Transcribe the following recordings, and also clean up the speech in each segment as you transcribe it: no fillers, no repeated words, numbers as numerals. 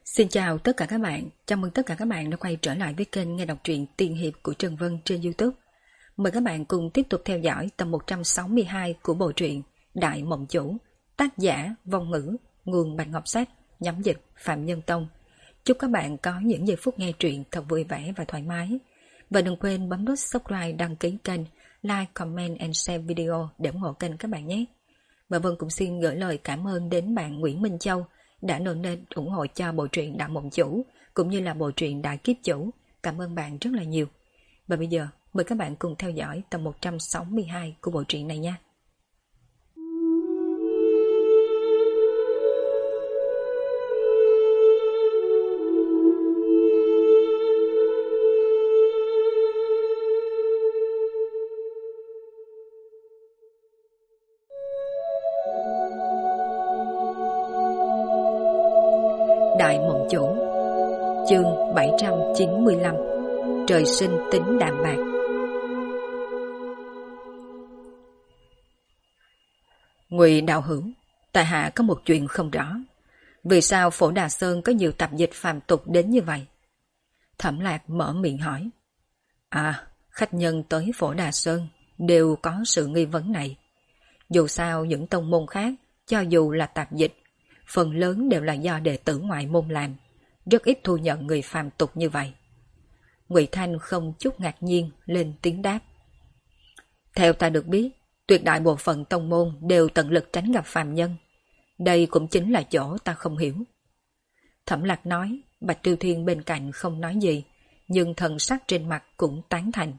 Xin chào tất cả các bạn, chào mừng tất cả các bạn đã quay trở lại với kênh nghe đọc truyện Tiên Hiệp của Trần Vân trên YouTube. Mời các bạn cùng tiếp tục theo dõi tập 162 của bộ truyện Đại Mộng Chủ, tác giả Vong Ngữ, nguồn Bạch Ngọc Sách, nhóm dịch Phạm Nhân Tông. Chúc các bạn có những giây phút nghe truyện thật vui vẻ và thoải mái. Và đừng quên bấm nút subscribe, đăng ký kênh, like, comment and share video để ủng hộ kênh các bạn nhé. Và Vân cũng xin gửi lời cảm ơn đến bạn Nguyễn Minh Châu đã donate ủng hộ cho bộ truyện Đại Mộng Chủ cũng như là bộ truyện Đại Kiếp Chủ. Cảm ơn bạn rất là nhiều. Và bây giờ mời các bạn cùng theo dõi tập 162 của bộ truyện này nha. Đại Mộng Chủ, chương 795, trời sinh tính đạm bạc. Ngụy đạo hữu, tại hạ có một chuyện không rõ. Vì sao Phổ Đà Sơn có nhiều tạp dịch phàm tục đến như vậy? Thẩm Lạc mở miệng hỏi. Khách nhân tới Phổ Đà Sơn đều có sự nghi vấn này. Dù sao những tông môn khác, cho dù là tạp dịch, phần lớn đều là do đệ tử ngoại môn làm, rất ít thu nhận người phàm tục như vậy. Ngụy Thanh không chút ngạc nhiên lên tiếng đáp. Theo ta được biết, tuyệt đại bộ phận tông môn đều tận lực tránh gặp phàm nhân. Đây cũng chính là chỗ ta không hiểu. Thẩm Lạc nói, Bạch Tiêu Thiên bên cạnh không nói gì, nhưng thần sắc trên mặt cũng tán thành.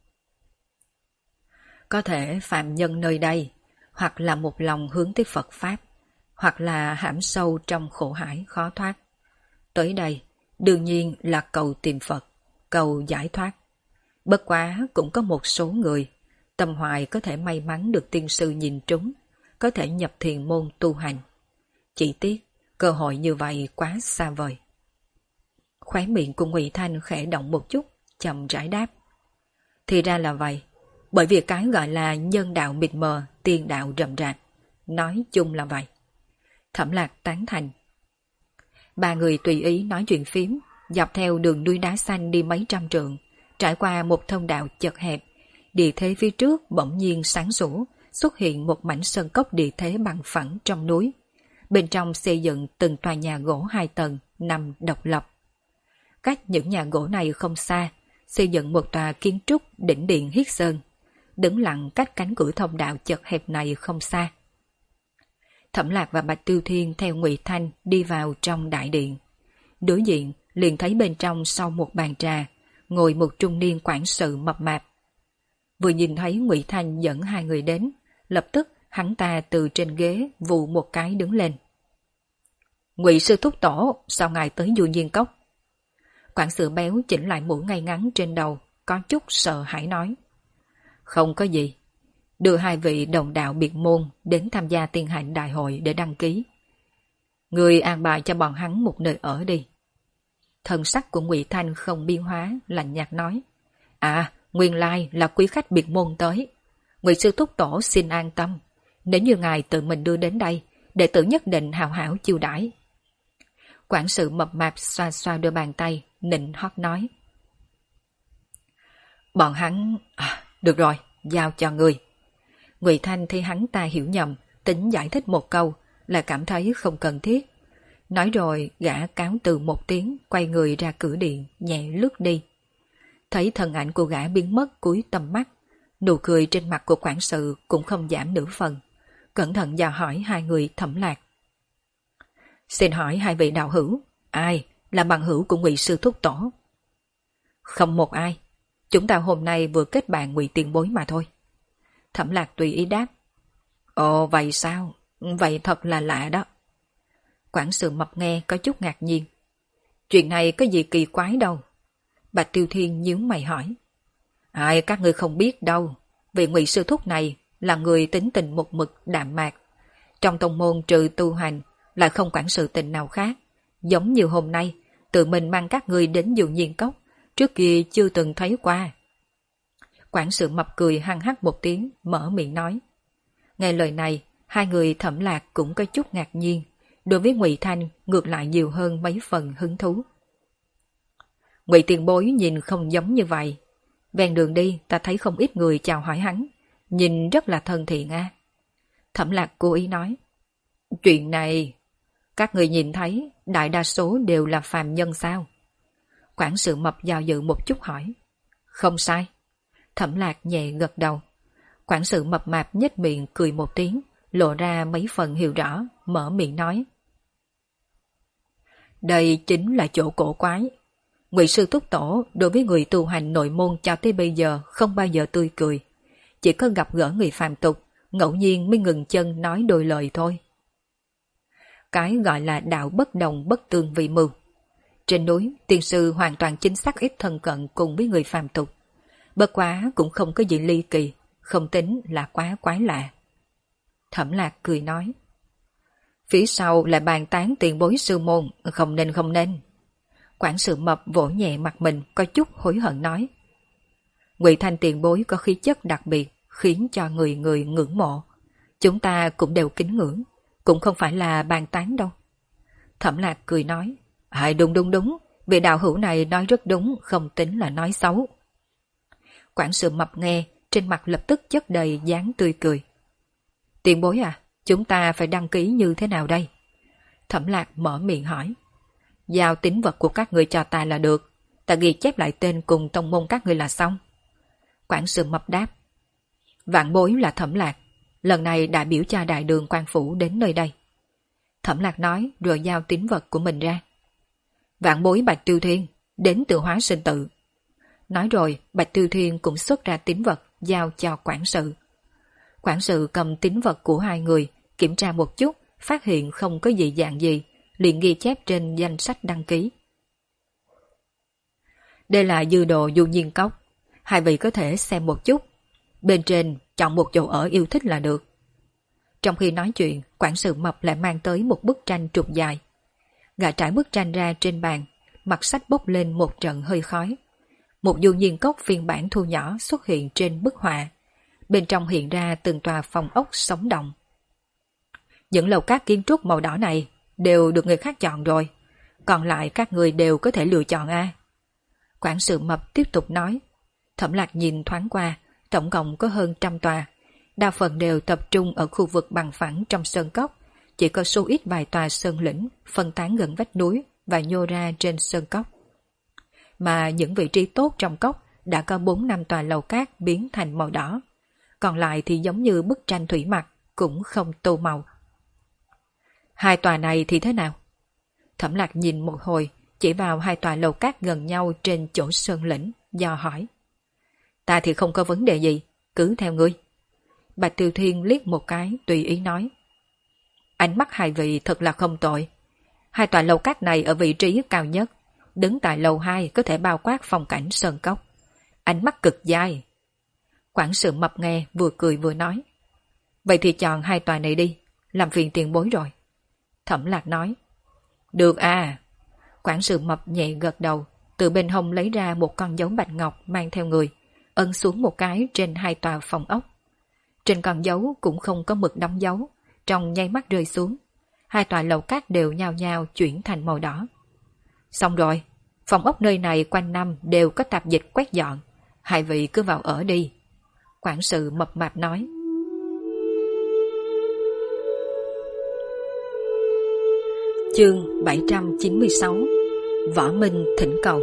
Có thể phàm nhân nơi đây, hoặc là một lòng hướng tới Phật Pháp, hoặc là hãm sâu trong khổ hải khó thoát. Tới đây, đương nhiên là cầu tìm Phật, cầu giải thoát. Bất quá cũng có một số người, tâm hoài có thể may mắn được tiên sư nhìn trúng, có thể nhập thiền môn tu hành. Chỉ tiếc, cơ hội như vậy quá xa vời. Khóe miệng của Ngụy Thanh khẽ động một chút, chậm rãi đáp. Thì ra là vậy, bởi vì cái gọi là nhân đạo mịt mờ, tiên đạo rậm rạp. Nói chung là vậy. Thẩm Lạc tán thành. Ba người tùy ý nói chuyện phím, dọc theo đường núi đá xanh đi mấy trăm trượng, trải qua một thông đạo chật hẹp, địa thế phía trước bỗng nhiên sáng sủa, xuất hiện một mảnh sơn cốc địa thế bằng phẳng trong núi. Bên trong xây dựng từng tòa nhà gỗ 2 tầng nằm độc lập. Cách những nhà gỗ này không xa, xây dựng một tòa kiến trúc đỉnh điện hiết sơn, đứng lặng cách cánh cửa thông đạo chật hẹp này không xa. Thẩm Lạc và Bạch Tiêu Thiên theo Ngụy Thanh đi vào trong đại điện. Đối diện liền thấy bên trong sau một bàn trà, ngồi một trung niên quản sự mập mạp. Vừa nhìn thấy Ngụy Thanh dẫn hai người đến, lập tức hắn ta từ trên ghế vù một cái đứng lên. Ngụy sư thúc tổ, sao ngài tới Du Nhiên Cốc? Quản sự béo chỉnh lại mũ ngay ngắn trên đầu, có chút sợ hãi nói. Không có gì. Đưa hai vị đồng đạo biệt môn đến tham gia tiên hạnh đại hội để đăng ký. Người an bài cho bọn hắn một nơi ở đi. Thần sắc của Ngụy Thanh không biến hóa, lạnh nhạt nói. Nguyên lai là quý khách biệt môn tới. Ngụy sư thúc tổ xin an tâm. Nếu như ngài tự mình đưa đến đây, đệ tử nhất định hào hảo chiêu đãi. Quản sự mập mạp xoa xoa đôi bàn tay, nịnh hót nói. Bọn hắn... được rồi, giao cho người. Ngụy Thanh thấy hắn ta hiểu nhầm, tính giải thích một câu, là cảm thấy không cần thiết. Nói rồi gã cáo từ một tiếng, quay người ra cửa điện, nhẹ lướt đi. Thấy thân ảnh của gã biến mất cuối tầm mắt, nụ cười trên mặt của quản sự cũng không giảm nửa phần. Cẩn thận dò hỏi hai người Thẩm Lạc. Xin hỏi hai vị đạo hữu, ai là bằng hữu của Ngụy sư thúc tổ? Không một ai, chúng ta hôm nay vừa kết bạn Ngụy tiền bối mà thôi. Thẩm Lạc tùy ý đáp. Ồ vậy sao? Vậy thật là lạ đó. Quản sự mập nghe có chút ngạc nhiên. Chuyện này có gì kỳ quái đâu. Bạch Tiêu Thiên nhíu mày hỏi. Ai các ngươi không biết đâu. Vị Ngụy sư thúc này là người tính tình một mực đạm mạc. Trong tông môn trừ tu hành lại không quản sự tình nào khác. Giống như hôm nay, tự mình mang các ngươi đến Du Nhiên Cốc. Trước kia chưa từng thấy qua. Quản sự mập cười hăng hắc một tiếng, mở miệng nói. Nghe lời này, hai người Thẩm Lạc cũng có chút ngạc nhiên, đối với Ngụy Thanh ngược lại nhiều hơn mấy phần hứng thú. Ngụy tiền bối nhìn không giống như vậy. Ven đường đi ta thấy không ít người chào hỏi hắn, nhìn rất là thân thiện a. Thẩm Lạc cố ý nói. Chuyện này, các người nhìn thấy đại đa số đều là phàm nhân sao? Quản sự mập do dự một chút hỏi. Không sai. Thẩm Lạc nhẹ gật đầu. Quản sự mập mạp nhếch miệng cười một tiếng, lộ ra mấy phần hiểu rõ, mở miệng nói. Đây chính là chỗ cổ quái. Ngụy sư thúc tổ đối với người tu hành nội môn cho tới bây giờ không bao giờ tươi cười. Chỉ có gặp gỡ người phàm tục, ngẫu nhiên mới ngừng chân nói đôi lời thôi. Cái gọi là đạo bất đồng bất tương vì mưu. Trên núi, tiên sư hoàn toàn chính xác ít thân cận cùng với người phàm tục. Bất quá cũng không có gì ly kỳ, không tính là quá quái lạ. Thẩm Lạc cười nói. Phía sau là bàn tán tiền bối sư môn, không nên. Quản sự mập vỗ nhẹ mặt mình có chút hối hận nói. Ngụy Thanh tiền bối có khí chất đặc biệt, khiến cho người người ngưỡng mộ. Chúng ta cũng đều kính ngưỡng, cũng không phải là bàn tán đâu. Thẩm Lạc cười nói. Đúng, vị đạo hữu này nói rất đúng, không tính là nói xấu. Quản sự mập nghe, trên mặt lập tức chất đầy dáng tươi cười. Tiền bối à, chúng ta phải đăng ký như thế nào đây? Thẩm Lạc mở miệng hỏi. Giao tín vật của các người cho ta là được, ta ghi chép lại tên cùng tông môn các người là xong. Quản sự mập đáp. Vạn bối là Thẩm Lạc, lần này đại biểu cho đại đường quan phủ đến nơi đây. Thẩm Lạc nói rồi giao tín vật của mình ra. Vạn bối Bạch Tiêu Thiên, đến từ Hóa Sinh Tự. Nói rồi Bạch Tiêu Thiên cũng xuất ra tín vật giao cho quản sự. Quản sự cầm tín vật của hai người, kiểm tra một chút, phát hiện không có gì dạng gì, liền ghi chép trên danh sách đăng ký. Đây là dư đồ du nhiên cốc, hai vị có thể xem một chút. Bên trên chọn một chỗ ở yêu thích là được. Trong khi nói chuyện, quản sự mập lại mang tới một bức tranh trục dài. Gã trải bức tranh ra trên bàn, mặt sách bốc lên một trận hơi khói. Một du nhiên cốc phiên bản thu nhỏ xuất hiện trên bức họa. Bên trong hiện ra từng tòa phòng ốc sống động. Những lầu cát kiến trúc màu đỏ này đều được người khác chọn rồi, còn lại các người đều có thể lựa chọn a. Quản sự mập tiếp tục nói. Thẩm Lạc nhìn thoáng qua, tổng cộng có hơn 100 tòa, đa phần đều tập trung ở khu vực bằng phẳng trong sơn cốc, chỉ có số ít vài tòa sơn lĩnh phân tán gần vách núi và nhô ra trên sơn cốc. Mà những vị trí tốt trong cốc đã có 4-5 tòa lầu cát biến thành màu đỏ, còn lại thì giống như bức tranh thủy mặc, cũng không tô màu. Hai tòa này thì thế nào? Thẩm Lạc nhìn một hồi, chỉ vào hai tòa lầu cát gần nhau trên chỗ sơn lĩnh, do hỏi. Ta thì không có vấn đề gì, cứ theo ngươi. Bạch Tiêu Thiên liếc một cái, tùy ý nói. Ánh mắt hai vị thật là không tội. Hai tòa lầu cát này ở vị trí cao nhất, đứng tại lầu 2 có thể bao quát phong cảnh sơn cốc. Ánh mắt cực dai. Quản sự mập nghe vừa cười vừa nói. Vậy thì chọn hai tòa này đi, làm phiền tiền bối rồi. Thẩm Lạc nói. Được à. Quản sự mập nhẹ gật đầu, từ bên hông lấy ra một con dấu bạch ngọc mang theo người, ấn xuống một cái trên hai tòa phòng ốc. Trên con dấu cũng không có mực đóng dấu, trong nháy mắt rơi xuống. Hai tòa lầu cát đều nhao nhao chuyển thành màu đỏ. Xong rồi, phòng ốc nơi này quanh năm đều có tạp dịch quét dọn, hai vị cứ vào ở đi. Quản sự mập mạp nói. Chương 796 Võ Minh thỉnh cầu.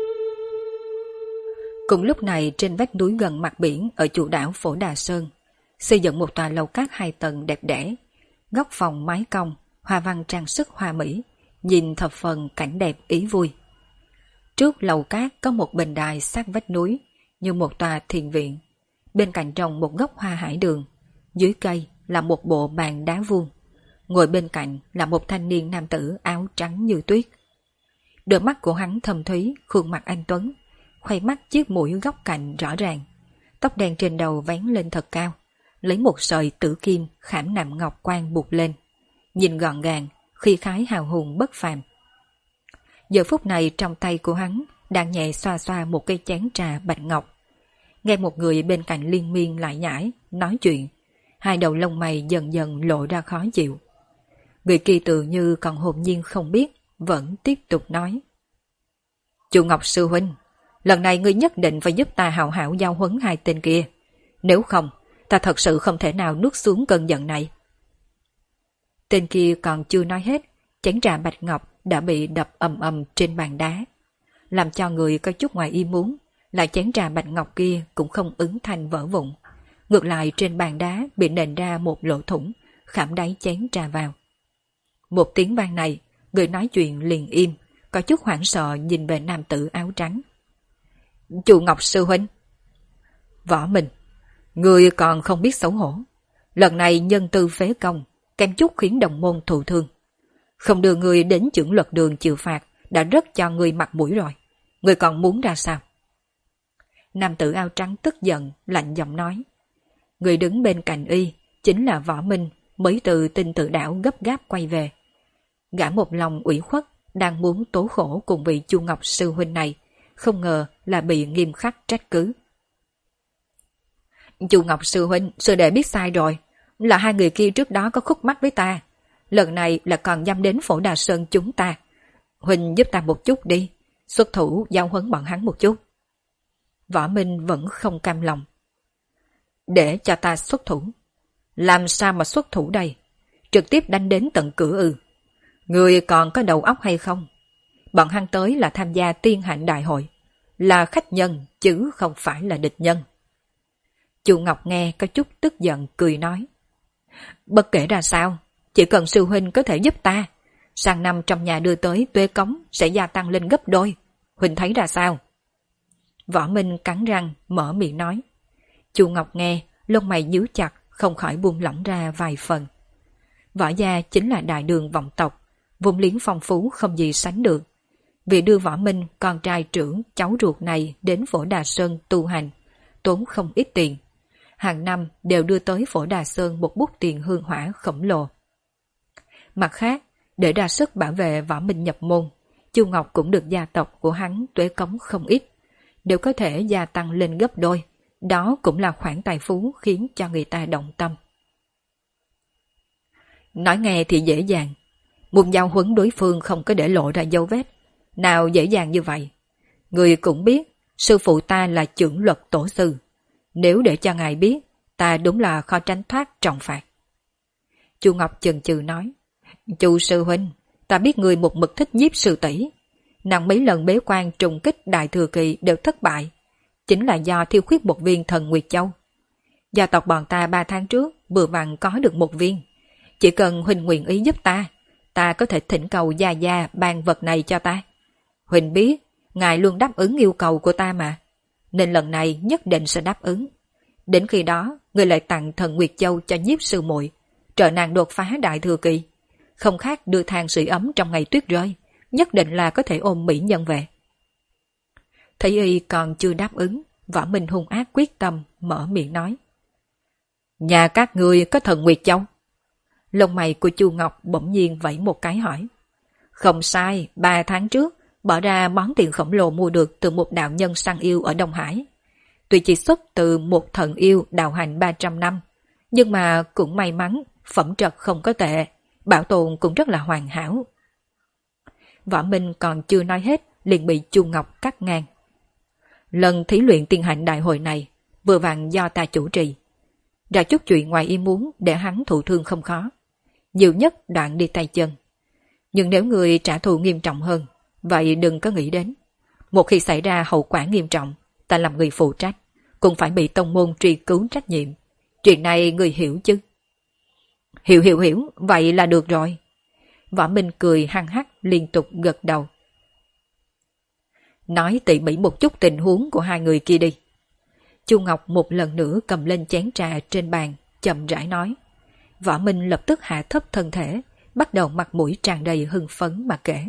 Cùng lúc này trên vách núi gần mặt biển ở chủ đảo Phổ Đà Sơn, xây dựng một tòa lầu cát 2 tầng đẹp đẽ, góc phòng mái cong, hoa văn trang sức hoa mỹ, nhìn thập phần cảnh đẹp ý vui. Trước lầu cát có một bình đài sát vách núi, như một tòa thiền viện. Bên cạnh trồng một gốc hoa hải đường, dưới cây là một bộ bàn đá vuông. Ngồi bên cạnh là một thanh niên nam tử áo trắng như tuyết. Đôi mắt của hắn thâm thúy, khuôn mặt anh tuấn, khoai mắt chiếc mũi góc cạnh rõ ràng. Tóc đen trên đầu vén lên thật cao, lấy một sợi tử kim khảm nạm ngọc quan buộc lên. Nhìn gọn gàng, khí khái hào hùng bất phàm. Giờ phút này trong tay của hắn đang nhẹ xoa xoa một cây chén trà bạch ngọc. Nghe một người bên cạnh liên miên lại nhải, nói chuyện, hai đầu lông mày dần dần lộ ra khó chịu. Người kia tự như còn hồn nhiên không biết, vẫn tiếp tục nói. Chu Ngọc sư huynh, lần này ngươi nhất định phải giúp ta hào hảo giao huấn hai tên kia. Nếu không, ta thật sự không thể nào nuốt xuống cơn giận này. Tên kia còn chưa nói hết, chén trà bạch ngọc đã bị đập ầm ầm trên bàn đá. Làm cho người có chút ngoài ý muốn, là chén trà bạch ngọc kia cũng không ứng thành vỡ vụn. Ngược lại trên bàn đá bị nền ra một lỗ thủng, khảm đáy chén trà vào. Một tiếng vang này, người nói chuyện liền im, có chút hoảng sợ nhìn về nam tử áo trắng. Chu Ngọc sư huynh. Võ Minh, người còn không biết xấu hổ. Lần này nhân tư phế công, kém chút khiến đồng môn thụ thương. Không đưa người đến chưởng luật đường chịu phạt, đã rất cho người mặt mũi rồi. Người còn muốn ra sao? Nam tử áo trắng tức giận, lạnh giọng nói. Người đứng bên cạnh y, chính là Võ Minh, mới từ Tinh Tự Đảo gấp gáp quay về. Gã một lòng ủy khuất, đang muốn tố khổ cùng vị Chu Ngọc sư huynh này, không ngờ là bị nghiêm khắc trách cứ. Chu Ngọc sư huynh, sư đệ biết sai rồi, là hai người kia trước đó có khúc mắc với ta, lần này là còn dám đến Phổ Đà Sơn chúng ta. Huynh giúp ta một chút đi, xuất thủ giao huấn bọn hắn một chút. Võ Minh vẫn không cam lòng. Để cho ta xuất thủ. Làm sao mà xuất thủ đây? Trực tiếp đánh đến tận cửa ư? Người còn có đầu óc hay không? Bọn hắn tới là tham gia tiên hạnh đại hội, là khách nhân chứ không phải là địch nhân. Chu Ngọc nghe có chút tức giận cười nói. Bất kể ra sao, chỉ cần sư huynh có thể giúp ta, sang năm trong nhà đưa tới tuế cống sẽ gia tăng lên gấp đôi. Huynh thấy ra sao? Võ Minh cắn răng mở miệng nói. Chu Ngọc nghe, lông mày nhíu chặt, không khỏi buông lỏng ra vài phần. Võ gia chính là đại đường vọng tộc, vốn liếng phong phú không gì sánh được. Vì đưa Võ Minh, con trai trưởng, cháu ruột này đến Phổ Đà Sơn tu hành, tốn không ít tiền. Hàng năm đều đưa tới Phổ Đà Sơn một bút tiền hương hỏa khổng lồ. Mặt khác, để ra sức bảo vệ Võ Minh nhập môn, Chu Ngọc cũng được gia tộc của hắn tuế cống không ít, đều có thể gia tăng lên gấp đôi. Đó cũng là khoản tài phú khiến cho người ta động tâm. Nói nghe thì dễ dàng, muốn giao huấn đối phương không có để lộ ra dấu vết, nào dễ dàng như vậy. Người cũng biết, sư phụ ta là chưởng luật tổ sư. Nếu để cho ngài biết, ta đúng là khó tránh thoát trọng phạt. Chu Ngọc chần chừ nói. Chu sư huynh, ta biết người một mực thích nhiếp sư tỷ. Nàng mấy lần bế quan trùng kích đại thừa kỳ đều thất bại, chính là do thiếu khuyết một viên thần Nguyệt Châu. Gia tộc bọn ta 3 tháng trước vừa vặn có được một viên. Chỉ cần huynh nguyện ý giúp ta có thể thỉnh cầu Gia Gia ban vật này cho ta. Huynh biết, ngài luôn đáp ứng yêu cầu của ta mà, nên lần này nhất định sẽ đáp ứng. Đến khi đó, người lại tặng thần Nguyệt Châu cho nhiếp sư muội, trợ nàng đột phá đại thừa kỳ. Không khác đưa than sưởi ấm trong ngày tuyết rơi, nhất định là có thể ôm mỹ nhân về. Thấy y còn chưa đáp ứng, Võ Minh hung ác quyết tâm mở miệng nói. Nhà các ngươi có thần Nguyệt Châu? Lông mày của Chu Ngọc bỗng nhiên vẫy một cái hỏi. Không sai, 3 tháng trước bỏ ra món tiền khổng lồ mua được từ một đạo nhân săn yêu ở Đông Hải. Tuy chỉ xuất từ một thần yêu đạo hành 300 năm, nhưng mà cũng may mắn, phẩm trật không có tệ, bảo tồn cũng rất là hoàn hảo. Võ Minh còn chưa nói hết, liền bị Chu Ngọc cắt ngang. Lần thí luyện tiên hạnh đại hội này, vừa vặn do ta chủ trì. Ra chút chuyện ngoài ý muốn để hắn thụ thương không khó. Nhiều nhất đoạn đi tay chân. Nhưng nếu người trả thù nghiêm trọng hơn, vậy đừng có nghĩ đến. Một khi xảy ra hậu quả nghiêm trọng, ta làm người phụ trách, cũng phải bị tông môn truy cứu trách nhiệm. Chuyện này người hiểu chứ? Hiểu, vậy là được rồi. Võ Minh cười hăng hắc liên tục gật đầu. Nói tỉ mỉ một chút tình huống của hai người kia đi. Chu Ngọc một lần nữa cầm lên chén trà trên bàn, chậm rãi nói. Võ Minh lập tức hạ thấp thân thể, bắt đầu mặt mũi tràn đầy hưng phấn mà kể.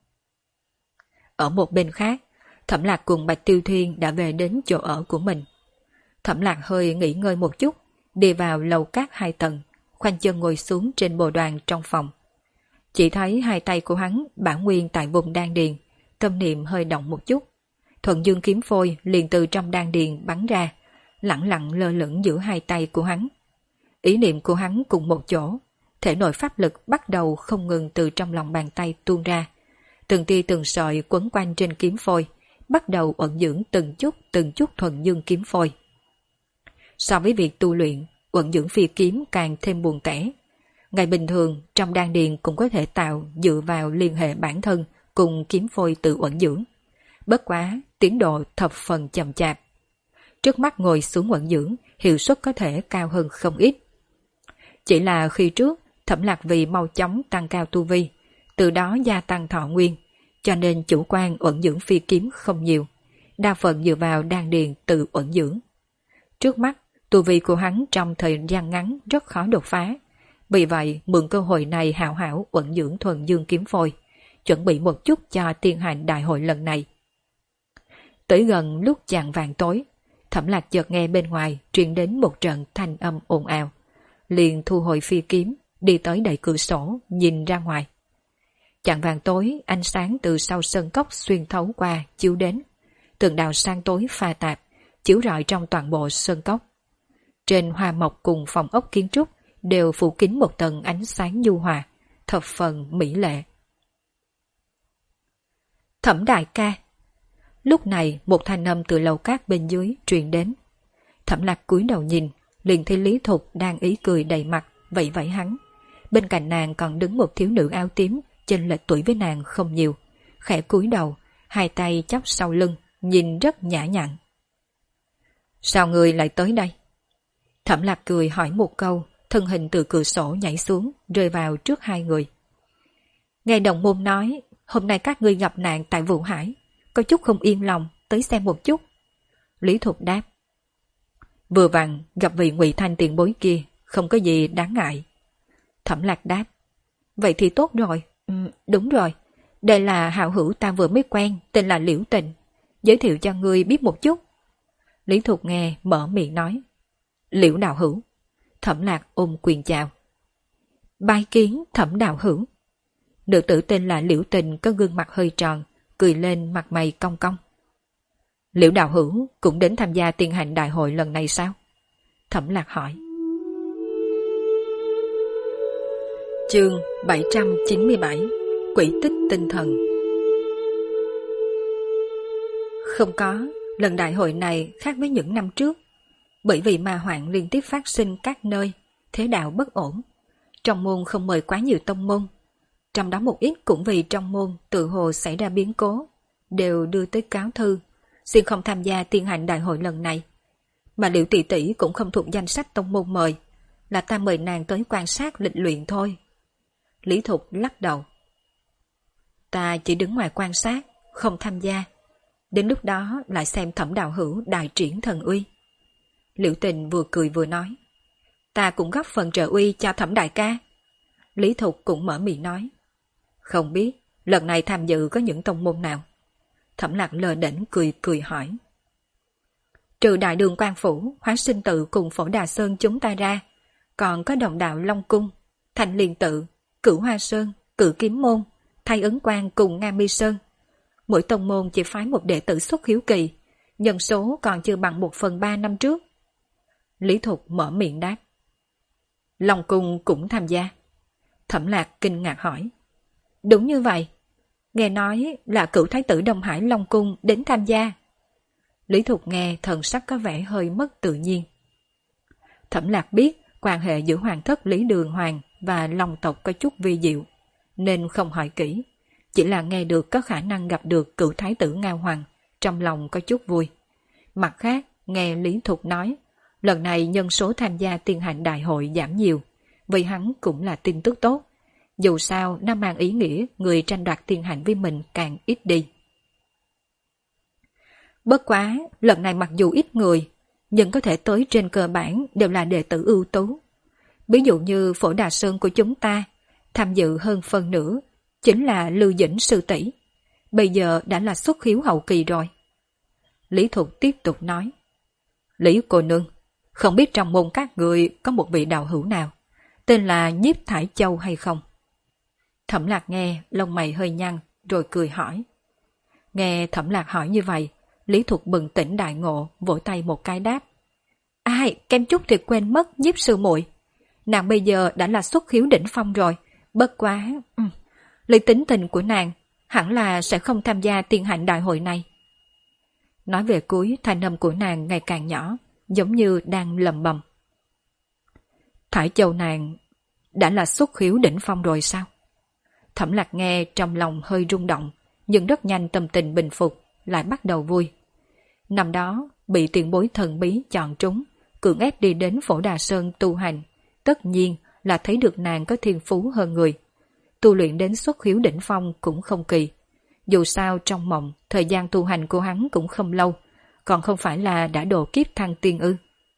Ở một bên khác, Thẩm Lạc cùng Bạch Tiêu Thiên đã về đến chỗ ở của mình. Thẩm Lạc hơi nghỉ ngơi một chút, đi vào lầu cát 2 tầng, khoanh chân ngồi xuống trên bồ đoàn trong phòng. Chỉ thấy hai tay của hắn bản nguyên tại vùng đan điền, tâm niệm hơi động một chút. Thuận dương kiếm phôi liền từ trong đan điền bắn ra, lẳng lặng lơ lửng giữa hai tay của hắn. Ý niệm của hắn cùng một chỗ, thể nội pháp lực bắt đầu không ngừng từ trong lòng bàn tay tuôn ra. Từng tia từng sợi quấn quanh trên kiếm phôi, bắt đầu ẩn dưỡng từng chút thuần dương kiếm phôi. So với việc tu luyện, ẩn dưỡng phi kiếm càng thêm buồn tẻ. Ngày bình thường, trong đan điền cũng có thể tạo dựa vào liên hệ bản thân cùng kiếm phôi tự ẩn dưỡng. Bất quá, tiến độ thập phần chậm chạp. Trước mắt ngồi xuống ẩn dưỡng, hiệu suất có thể cao hơn không ít. Chỉ là khi trước, Thẩm Lạc vì mau chóng tăng cao tu vi, từ đó gia tăng thọ nguyên, cho nên chủ quan ẩn dưỡng phi kiếm không nhiều, đa phần dựa vào đan điền tự ẩn dưỡng. Trước mắt, tu vi của hắn trong thời gian ngắn rất khó đột phá, vì vậy mượn cơ hội này hảo hảo ẩn dưỡng thuần dương kiếm phôi, chuẩn bị một chút cho tiên hành đại hội lần này. Tới gần lúc chạng vàng tối, Thẩm Lạc chợt nghe bên ngoài truyền đến một trận thanh âm ồn ào, liền thu hồi phi kiếm, đi tới đẩy cửa sổ nhìn ra ngoài. Chạng vàng tối, ánh sáng từ sau sân cốc xuyên thấu qua chiếu đến, từng đạo sáng tối pha tạp chiếu rọi trong toàn bộ sân cốc. Trên hoa mộc cùng phòng ốc kiến trúc đều phủ kín một tầng ánh sáng nhu hòa, thập phần mỹ lệ. Thẩm đại ca. Lúc này một thanh âm từ lầu cát bên dưới truyền đến. Thẩm Lạc cúi đầu nhìn, liền thấy Lý Thục đang ý cười đầy mặt, vẫy vẫy hắn. Bên cạnh nàng còn đứng một thiếu nữ áo tím, chênh lệch tuổi với nàng không nhiều, khẽ cúi đầu, hai tay chắp sau lưng, nhìn rất nhã nhặn. Sao người lại tới đây? Thẩm Lạc cười hỏi một câu, thân hình từ cửa sổ nhảy xuống, rơi vào trước hai người. Nghe đồng môn nói, hôm nay các ngươi gặp nạn tại Vũ Hải, có chút không yên lòng, tới xem một chút. Lý Thục đáp. Vừa vặn gặp vị Ngụy Thanh tiền bối kia, không có gì đáng ngại. Thẩm Lạc đáp. Vậy thì tốt rồi. Đúng rồi, đây là hảo hữu ta vừa mới quen, tên là Liễu Tình, giới thiệu cho ngươi biết một chút. Lý Thục nghe mở miệng nói. Liễu đạo hữu. Thẩm Lạc ôm quyền chào. Bái kiến Thẩm đạo hữu. Nữ tử tên là Liễu Tình có gương mặt hơi tròn, cười lên mặt mày cong cong. Liễu đạo hữu cũng đến tham gia tiên hành đại hội lần này sao? Thẩm Lạc hỏi. Chương 797 Quỷ tích tinh thần. Không có, lần đại hội này khác với những năm trước, bởi vì ma hoạn liên tiếp phát sinh các nơi, thế đạo bất ổn. Trong môn không mời quá nhiều tông môn, trong đó một ít cũng vì trong môn tự hồ xảy ra biến cố, đều đưa tới cáo thư, xin không tham gia tiên hành đại hội lần này. Mà Liễu tỷ tỷ cũng không thuộc danh sách tông môn mời, là ta mời nàng tới quan sát lịch luyện thôi. Lý Thục lắc đầu. Ta chỉ đứng ngoài quan sát, không tham gia. Đến lúc đó lại xem Thẩm đạo hữu đại triển thần uy. Liễu Tình vừa cười vừa nói. Ta cũng góp phần trợ uy cho Thẩm đại ca. Lý Thục cũng mở miệng nói. Không biết, lần này tham dự có những tông môn nào? Thẩm Lạc lờ đễnh cười cười hỏi. Trừ Đại Đường Quan Phủ, Hóa Sinh Tự cùng Phổ Đà Sơn chúng ta ra, còn có Đồng Đạo Long Cung, Thành Liên Tự, Cửu Hoa Sơn, Cự Kiếm Môn, Thay Ấn Quang cùng Nga Mi Sơn. Mỗi tông môn chỉ phái một đệ tử xuất hiếu kỳ, nhân số còn chưa bằng 1/3 năm trước. Lý Thục mở miệng đáp. Long Cung cũng tham gia. Thẩm Lạc kinh ngạc hỏi. Đúng như vậy. Nghe nói là cửu thái tử Đông Hải Long Cung đến tham gia. Lý Thục nghe thần sắc có vẻ hơi mất tự nhiên. Thẩm Lạc biết quan hệ giữa hoàng thất Lý Đường Hoàng và Long tộc có chút vi diệu, nên không hỏi kỹ, chỉ là nghe được có khả năng gặp được cửu thái tử Ngao Hoàng, trong lòng có chút vui. Mặt khác, nghe Lý Thục nói, lần này nhân số tham gia tiên hành đại hội giảm nhiều, vì hắn cũng là tin tức tốt. Dù sao, nó mang ý nghĩa người tranh đoạt tiên hành với mình càng ít đi. Bất quá, lần này mặc dù ít người, nhưng có thể tới trên cơ bản đều là đệ tử ưu tú. Ví dụ như Phổ Đà Sơn của chúng ta, tham dự hơn phân nửa, chính là Lưu Dĩnh sư tỷ. Bây giờ đã là xuất hiếu hậu kỳ rồi. Lý Thục tiếp tục nói. Lý cô nương, không biết trong môn các người có một vị đạo hữu nào, tên là Nhiếp Thải Châu hay không? Thẩm Lạc nghe, lông mày hơi nhăn, rồi cười hỏi. Nghe Thẩm Lạc hỏi như vậy, Lý Thục bừng tỉnh đại ngộ, vỗ tay một cái đáp. Ai, kem chút thì quên mất Nhiếp sư muội. Nàng bây giờ đã là xuất khiếu đỉnh phong rồi, bất quá... Lấy tính tình của nàng, hẳn là sẽ không tham gia tiên hạnh đại hội này. Nói về cuối, thanh âm của nàng ngày càng nhỏ, giống như đang lầm bầm. Thải Châu nàng đã là xuất khiếu đỉnh phong rồi sao? Thẩm Lạc nghe trong lòng hơi rung động, nhưng rất nhanh tâm tình bình phục, lại bắt đầu vui. Năm đó, bị tiền bối thần bí chọn trúng, cưỡng ép đi đến Phổ Đà Sơn tu hành, tất nhiên là thấy được nàng có thiên phú hơn người. Tu luyện đến xuất khiếu đỉnh phong cũng không kỳ. Dù sao trong mộng, thời gian tu hành của hắn cũng không lâu, còn không phải là đã độ kiếp thăng tiên ư.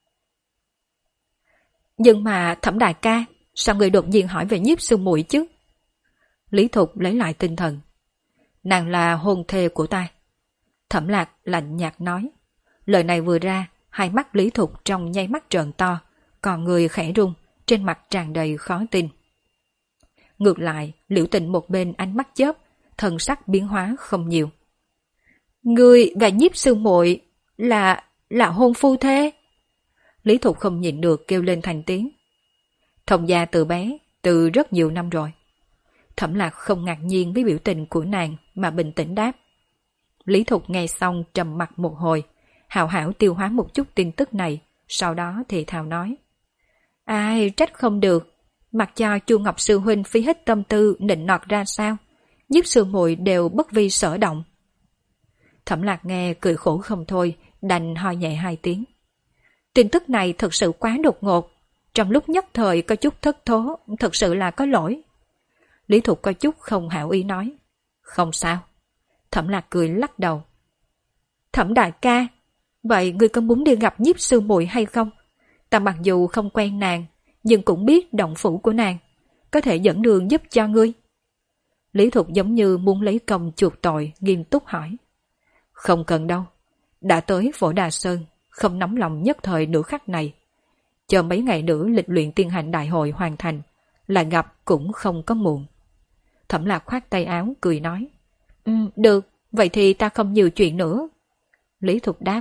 Nhưng mà Thẩm đại ca, sao người đột nhiên hỏi về Nhiếp sư muội chứ? Lý Thục lấy lại tinh thần. Nàng là hôn thê của ta. Thẩm Lạc lạnh nhạt nói. Lời này vừa ra, hai mắt Lý Thục trong nháy mắt trợn to, còn người khẽ run, trên mặt tràn đầy khó tin. Ngược lại, Liễu Tình một bên ánh mắt chớp, thần sắc biến hóa không nhiều. Ngươi và Nhiếp sư muội là hôn phu thê? Lý Thục không nhịn được kêu lên thành tiếng. Thông gia từ bé, từ rất nhiều năm rồi. Thẩm Lạc không ngạc nhiên với biểu tình của nàng mà bình tĩnh đáp. Lý Thục nghe xong trầm mặt một hồi, hào hảo tiêu hóa một chút tin tức này, sau đó thì thào nói. Ai trách không được, mặc cho Chu Ngọc sư huynh phí hết tâm tư nịnh nọt ra sao, Nhiếp sư muội đều bất vi sở động. Thẩm Lạc nghe cười khổ không thôi, đành ho nhẹ hai tiếng. Tin tức này thật sự quá đột ngột, trong lúc nhất thời có chút thất thố, thật sự là có lỗi. Lý Thục có chút không hảo ý nói. Không sao. Thẩm Lạc cười lắc đầu. Thẩm đại ca, vậy ngươi có muốn đi gặp Nhiếp sư muội hay không? Ta mặc dù không quen nàng, nhưng cũng biết động phủ của nàng, có thể dẫn đường giúp cho ngươi. Lý Thục giống như muốn lấy công chuộc tội, nghiêm túc hỏi. Không cần đâu, đã tới Phổ Đà Sơn, không nóng lòng nhất thời nửa khắc này. Chờ mấy ngày nữa lịch luyện tiên hành đại hội hoàn thành, là gặp cũng không có muộn. Thẩm Lạc khoát tay áo cười nói. Được, vậy thì ta không nhiều chuyện nữa. Lý Thục đáp.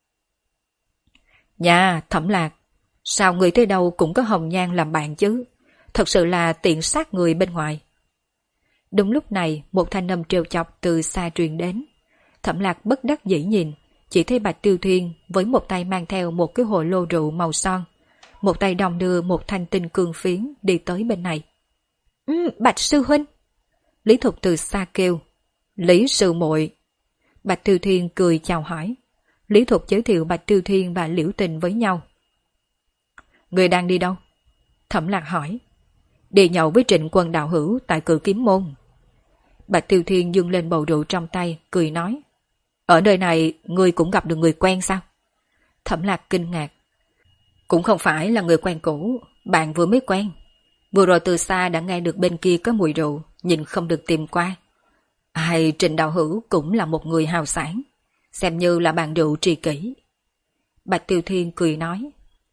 Nhà Thẩm Lạc, sao người tới đâu cũng có Hồng Nhan làm bạn chứ, thật sự là tiện sát người bên ngoài. Đúng lúc này một thanh âm trêu chọc từ xa truyền đến. Thẩm Lạc bất đắc dĩ nhìn, chỉ thấy Bạch Tiêu Thiên với một tay mang theo một cái hồ lô rượu màu son, một tay đong đưa một thanh tinh cương phiến đi tới bên này. Bạch sư huynh. Lý Thục từ xa kêu. Lý sư muội. Bạch Tiêu Thiên cười chào hỏi. Lý Thục giới thiệu Bạch Tiêu Thiên và Liễu Tình với nhau. Người đang đi đâu? Thẩm Lạc hỏi. Đi nhậu với Trịnh Quân đạo hữu tại Cự Kiếm Môn. Bạch Tiêu Thiên dương lên bầu rượu trong tay, cười nói. Ở nơi này, ngươi cũng gặp được người quen sao? Thẩm Lạc kinh ngạc. Cũng không phải là người quen cũ, bạn vừa mới quen. Vừa rồi từ xa đã nghe được bên kia có mùi rượu, nhìn không được tìm qua. Hay Trịnh đạo hữu cũng là một người hào sản, xem như là bạn rượu tri kỷ. Bạch Tiêu Thiên cười nói.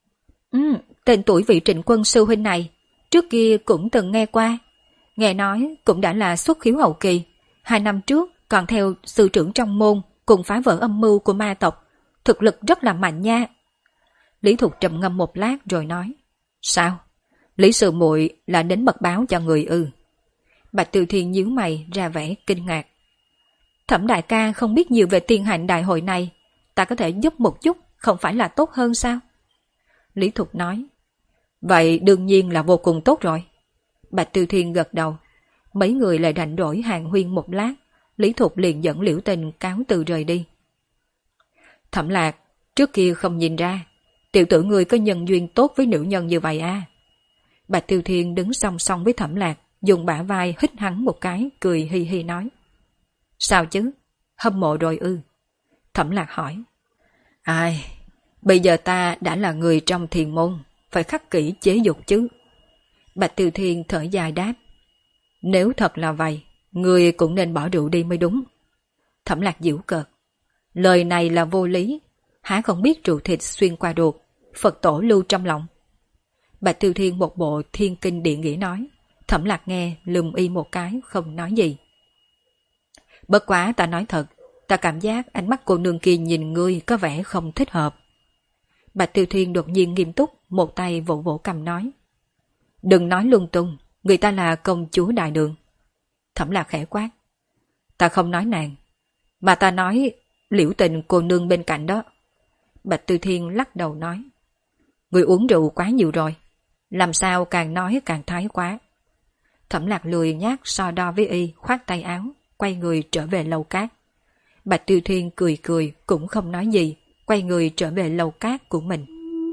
Tên tuổi vị Trịnh Quân sư huynh này, trước kia cũng từng nghe qua. Nghe nói cũng đã là xuất khiếu hậu kỳ, 2 năm trước còn theo sư trưởng trong môn cùng phá vỡ âm mưu của ma tộc, thực lực rất là mạnh nha. Lý Thục trầm ngâm một lát rồi nói. Sao? Lý sư muội là đến mật báo cho người ư? Bạch Tiêu Thiên nhíu mày ra vẻ kinh ngạc. Thẩm đại ca không biết nhiều về tiên hạnh đại hội này, ta có thể giúp một chút, không phải là tốt hơn sao? Lý Thục nói. Vậy đương nhiên là vô cùng tốt rồi. Bạch Tiêu Thiên gật đầu. Mấy người lại rảnh rỗi hàn huyên một lát, Lý Thục liền dẫn Liễu Tình cáo từ rời đi. Thẩm Lạc, trước kia không nhìn ra, tiểu tử người có nhân duyên tốt với nữ nhân như vậy à? Bạch Tiêu Thiên đứng song song với Thẩm Lạc, dùng bả vai hít hắn một cái, cười hi hi nói. Sao chứ? Hâm mộ rồi ư? Thẩm Lạc hỏi. Ai, bây giờ ta đã là người trong thiền môn, phải khắc kỹ chế dục chứ. Bạch Tiêu Thiên thở dài đáp. Nếu thật là vậy, người cũng nên bỏ rượu đi mới đúng. Thẩm Lạc giễu cợt. Lời này là vô lý, há không biết rượu thịt xuyên qua ruột, Phật tổ lưu trong lòng. Bạch Tiêu Thiên một bộ thiên kinh địa nghĩa nói. Thẩm Lạc nghe lùm y một cái không nói gì. Bất quá ta nói thật, ta cảm giác ánh mắt cô nương kia nhìn ngươi có vẻ không thích hợp. Bạch Tiêu Thiên đột nhiên nghiêm túc, một tay vỗ vỗ cầm nói. Đừng nói lung tung, người ta là công chúa đại đường. Thẩm Lạc khẽ quát. Ta không nói nàng, mà ta nói Liễu Tình cô nương bên cạnh đó. Bạch Tư Thiên lắc đầu nói. Người uống rượu quá nhiều rồi, làm sao càng nói càng thái quá. Thẩm Lạc lười nhác so đo với y, khoát tay áo, quay người trở về lầu cát. Bạch Tư Thiên cười cười cũng không nói gì, quay người trở về lầu cát của mình.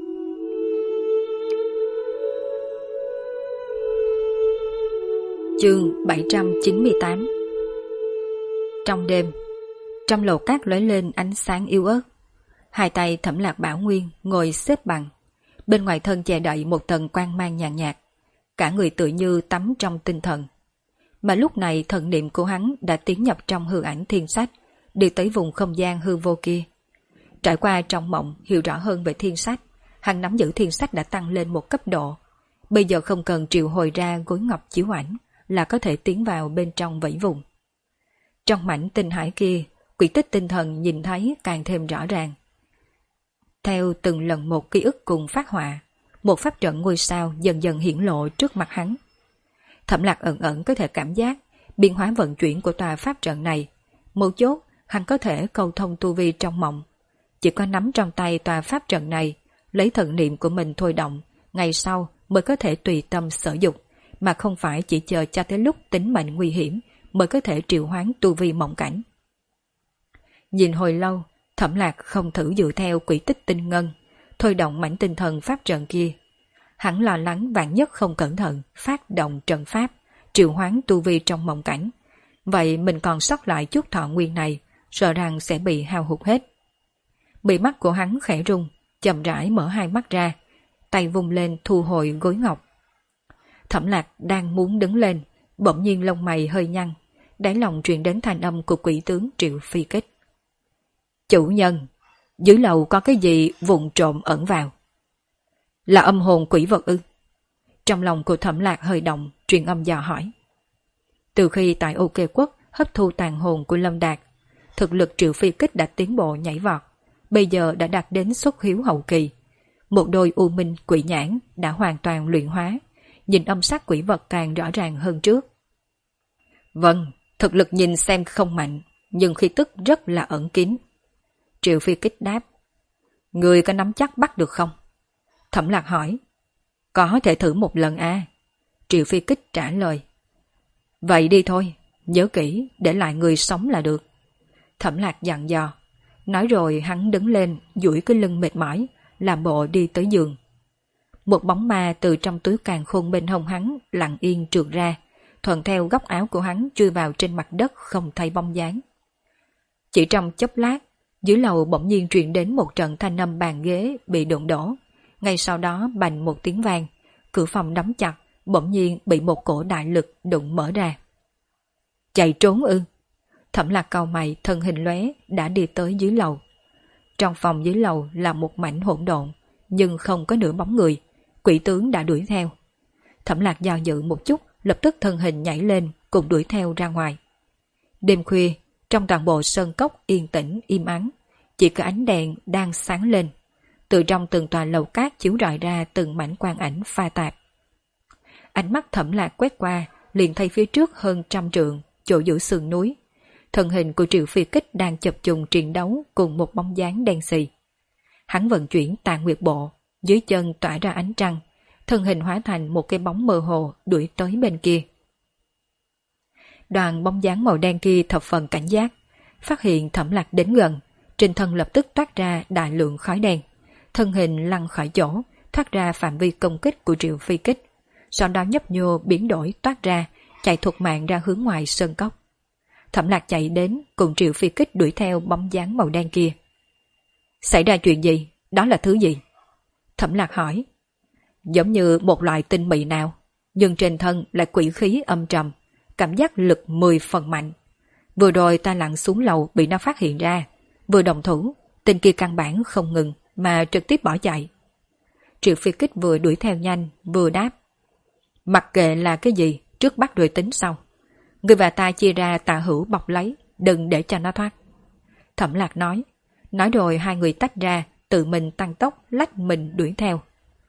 Chương 798. Trong đêm, trong lầu cát lóe lên ánh sáng yếu ớt. Hai tay Thẩm Lạc Bảo Nguyên ngồi xếp bằng, bên ngoài thân che đậy một tầng quang mang nhàn nhạt, cả người tự như tắm trong tinh thần. Mà lúc này thần niệm của hắn đã tiến nhập trong hư ảnh thiên sách, đi tới vùng không gian hư vô kia. Trải qua trong mộng hiểu rõ hơn về thiên sách, hắn nắm giữ thiên sách đã tăng lên một cấp độ. Bây giờ không cần triệu hồi ra gối ngọc chiếu ảnh là có thể tiến vào bên trong vẫy vùng. Trong mảnh tinh hải kia, quỷ tích tinh thần nhìn thấy càng thêm rõ ràng. Theo từng lần một ký ức cùng phát họa, một pháp trận ngôi sao dần dần hiển lộ trước mặt hắn. Thẩm Lạc ẩn ẩn có thể cảm giác biến hóa vận chuyển của tòa pháp trận này. Mấu chốt, hắn có thể cầu thông tu vi trong mộng. Chỉ có nắm trong tay tòa pháp trận này, lấy thần niệm của mình thôi động, ngày sau mới có thể tùy tâm sở dục, mà không phải chỉ chờ cho tới lúc tính mệnh nguy hiểm mới có thể triệu hoán tu vi mộng cảnh. Nhìn hồi lâu, Thẩm Lạc không thử dựa theo quỹ tích tinh ngân, thôi động mảnh tinh thần pháp trận kia. Hắn lo lắng vạn nhất không cẩn thận, phát động trận pháp, triệu hoán tu vi trong mộng cảnh. Vậy mình còn sót lại chút thọ nguyên này, sợ rằng sẽ bị hao hụt hết. Bị mắt của hắn khẽ rung, chậm rãi mở hai mắt ra, tay vung lên thu hồi gối ngọc. Thẩm Lạc đang muốn đứng lên, bỗng nhiên lông mày hơi nhăn, đáy lòng truyền đến thanh âm của quỷ tướng Triệu Phi Kích. Chủ nhân, dưới lầu có cái gì vụng trộm ẩn vào? Là âm hồn quỷ vật ư? Trong lòng của Thẩm Lạc hơi động, truyền âm dò hỏi. Từ khi tại OK Quốc hấp thu tàn hồn của Lâm Đạt, thực lực Triệu Phi Kích đã tiến bộ nhảy vọt, bây giờ đã đạt đến xuất hiếu hậu kỳ. Một đôi u minh quỷ nhãn đã hoàn toàn luyện hóa, nhìn âm sắc quỷ vật càng rõ ràng hơn trước. Vâng, thực lực nhìn xem không mạnh, nhưng khí tức rất là ẩn kín. Triệu Phi Kích đáp. Người có nắm chắc bắt được không? Thẩm Lạc hỏi. Có thể thử một lần à? Triệu Phi Kích trả lời. Vậy đi thôi, nhớ kỹ, để lại người sống là được. Thẩm Lạc dặn dò. Nói rồi hắn đứng lên, duỗi cái lưng mệt mỏi, làm bộ đi tới giường. Một bóng ma từ trong túi càn khôn bên hông hắn lặng yên trượt ra, thuận theo góc áo của hắn chui vào trên mặt đất không thấy bóng dáng. Chỉ trong chốc lát, dưới lầu bỗng nhiên truyền đến một trận thanh âm bàn ghế bị đụng đổ. Ngay sau đó bành một tiếng vang, cửa phòng đóng chặt, bỗng nhiên bị một cổ đại lực đụng mở ra. Chạy trốn ư? Thẩm Lạc cau mày, thân hình lóe đã đi tới dưới lầu. Trong phòng dưới lầu là một mảnh hỗn độn, nhưng không có nửa bóng người, quỷ tướng đã đuổi theo. Thẩm Lạc do dự một chút, lập tức thân hình nhảy lên, cùng đuổi theo ra ngoài. Đêm khuya, trong toàn bộ sơn cốc yên tĩnh im ắng, chỉ có ánh đèn đang sáng lên. Từ trong từng tòa lầu cát chiếu rọi ra từng mảnh quang ảnh pha tạp. Ánh mắt Thẩm Lạc quét qua, liền thấy phía trước hơn 100 trượng, chỗ giữa sườn núi. Thân hình của Triệu Phi Kích đang chập trùng chiến đấu cùng một bóng dáng đen xì. Hắn vận chuyển Tà Nguyệt Bộ, dưới chân tỏa ra ánh trăng, thân hình hóa thành một cái bóng mơ hồ đuổi tới bên kia. Đoàn bóng dáng màu đen kia thập phần cảnh giác, phát hiện Thẩm Lạc đến gần, trên thân lập tức toát ra đại lượng khói đen, thân hình lăn khỏi chỗ, thoát ra phạm vi công kích của Triệu Phi Kích, sau đó nhấp nhô biến đổi toát ra, chạy thục mạng ra hướng ngoài sơn cốc. Thẩm Lạc chạy đến cùng Triệu Phi Kích đuổi theo bóng dáng màu đen kia. Xảy ra chuyện gì? Đó là thứ gì? Thẩm Lạc hỏi. Giống như một loại tinh mị nào, nhưng trên thân lại quỷ khí âm trầm, cảm giác lực 10 phần mạnh. Vừa rồi ta lặn xuống lầu bị nó phát hiện ra, vừa đồng thủ, tên kia căn bản không ngừng mà trực tiếp bỏ chạy. Triệu Phi Kích vừa đuổi theo nhanh, vừa đáp. Mặc kệ là cái gì, trước bắt rồi tính sau. Người và ta chia ra tà hữu bọc lấy, đừng để cho nó thoát. Thẩm Lạc nói rồi hai người tách ra, tự mình tăng tốc lách mình đuổi theo.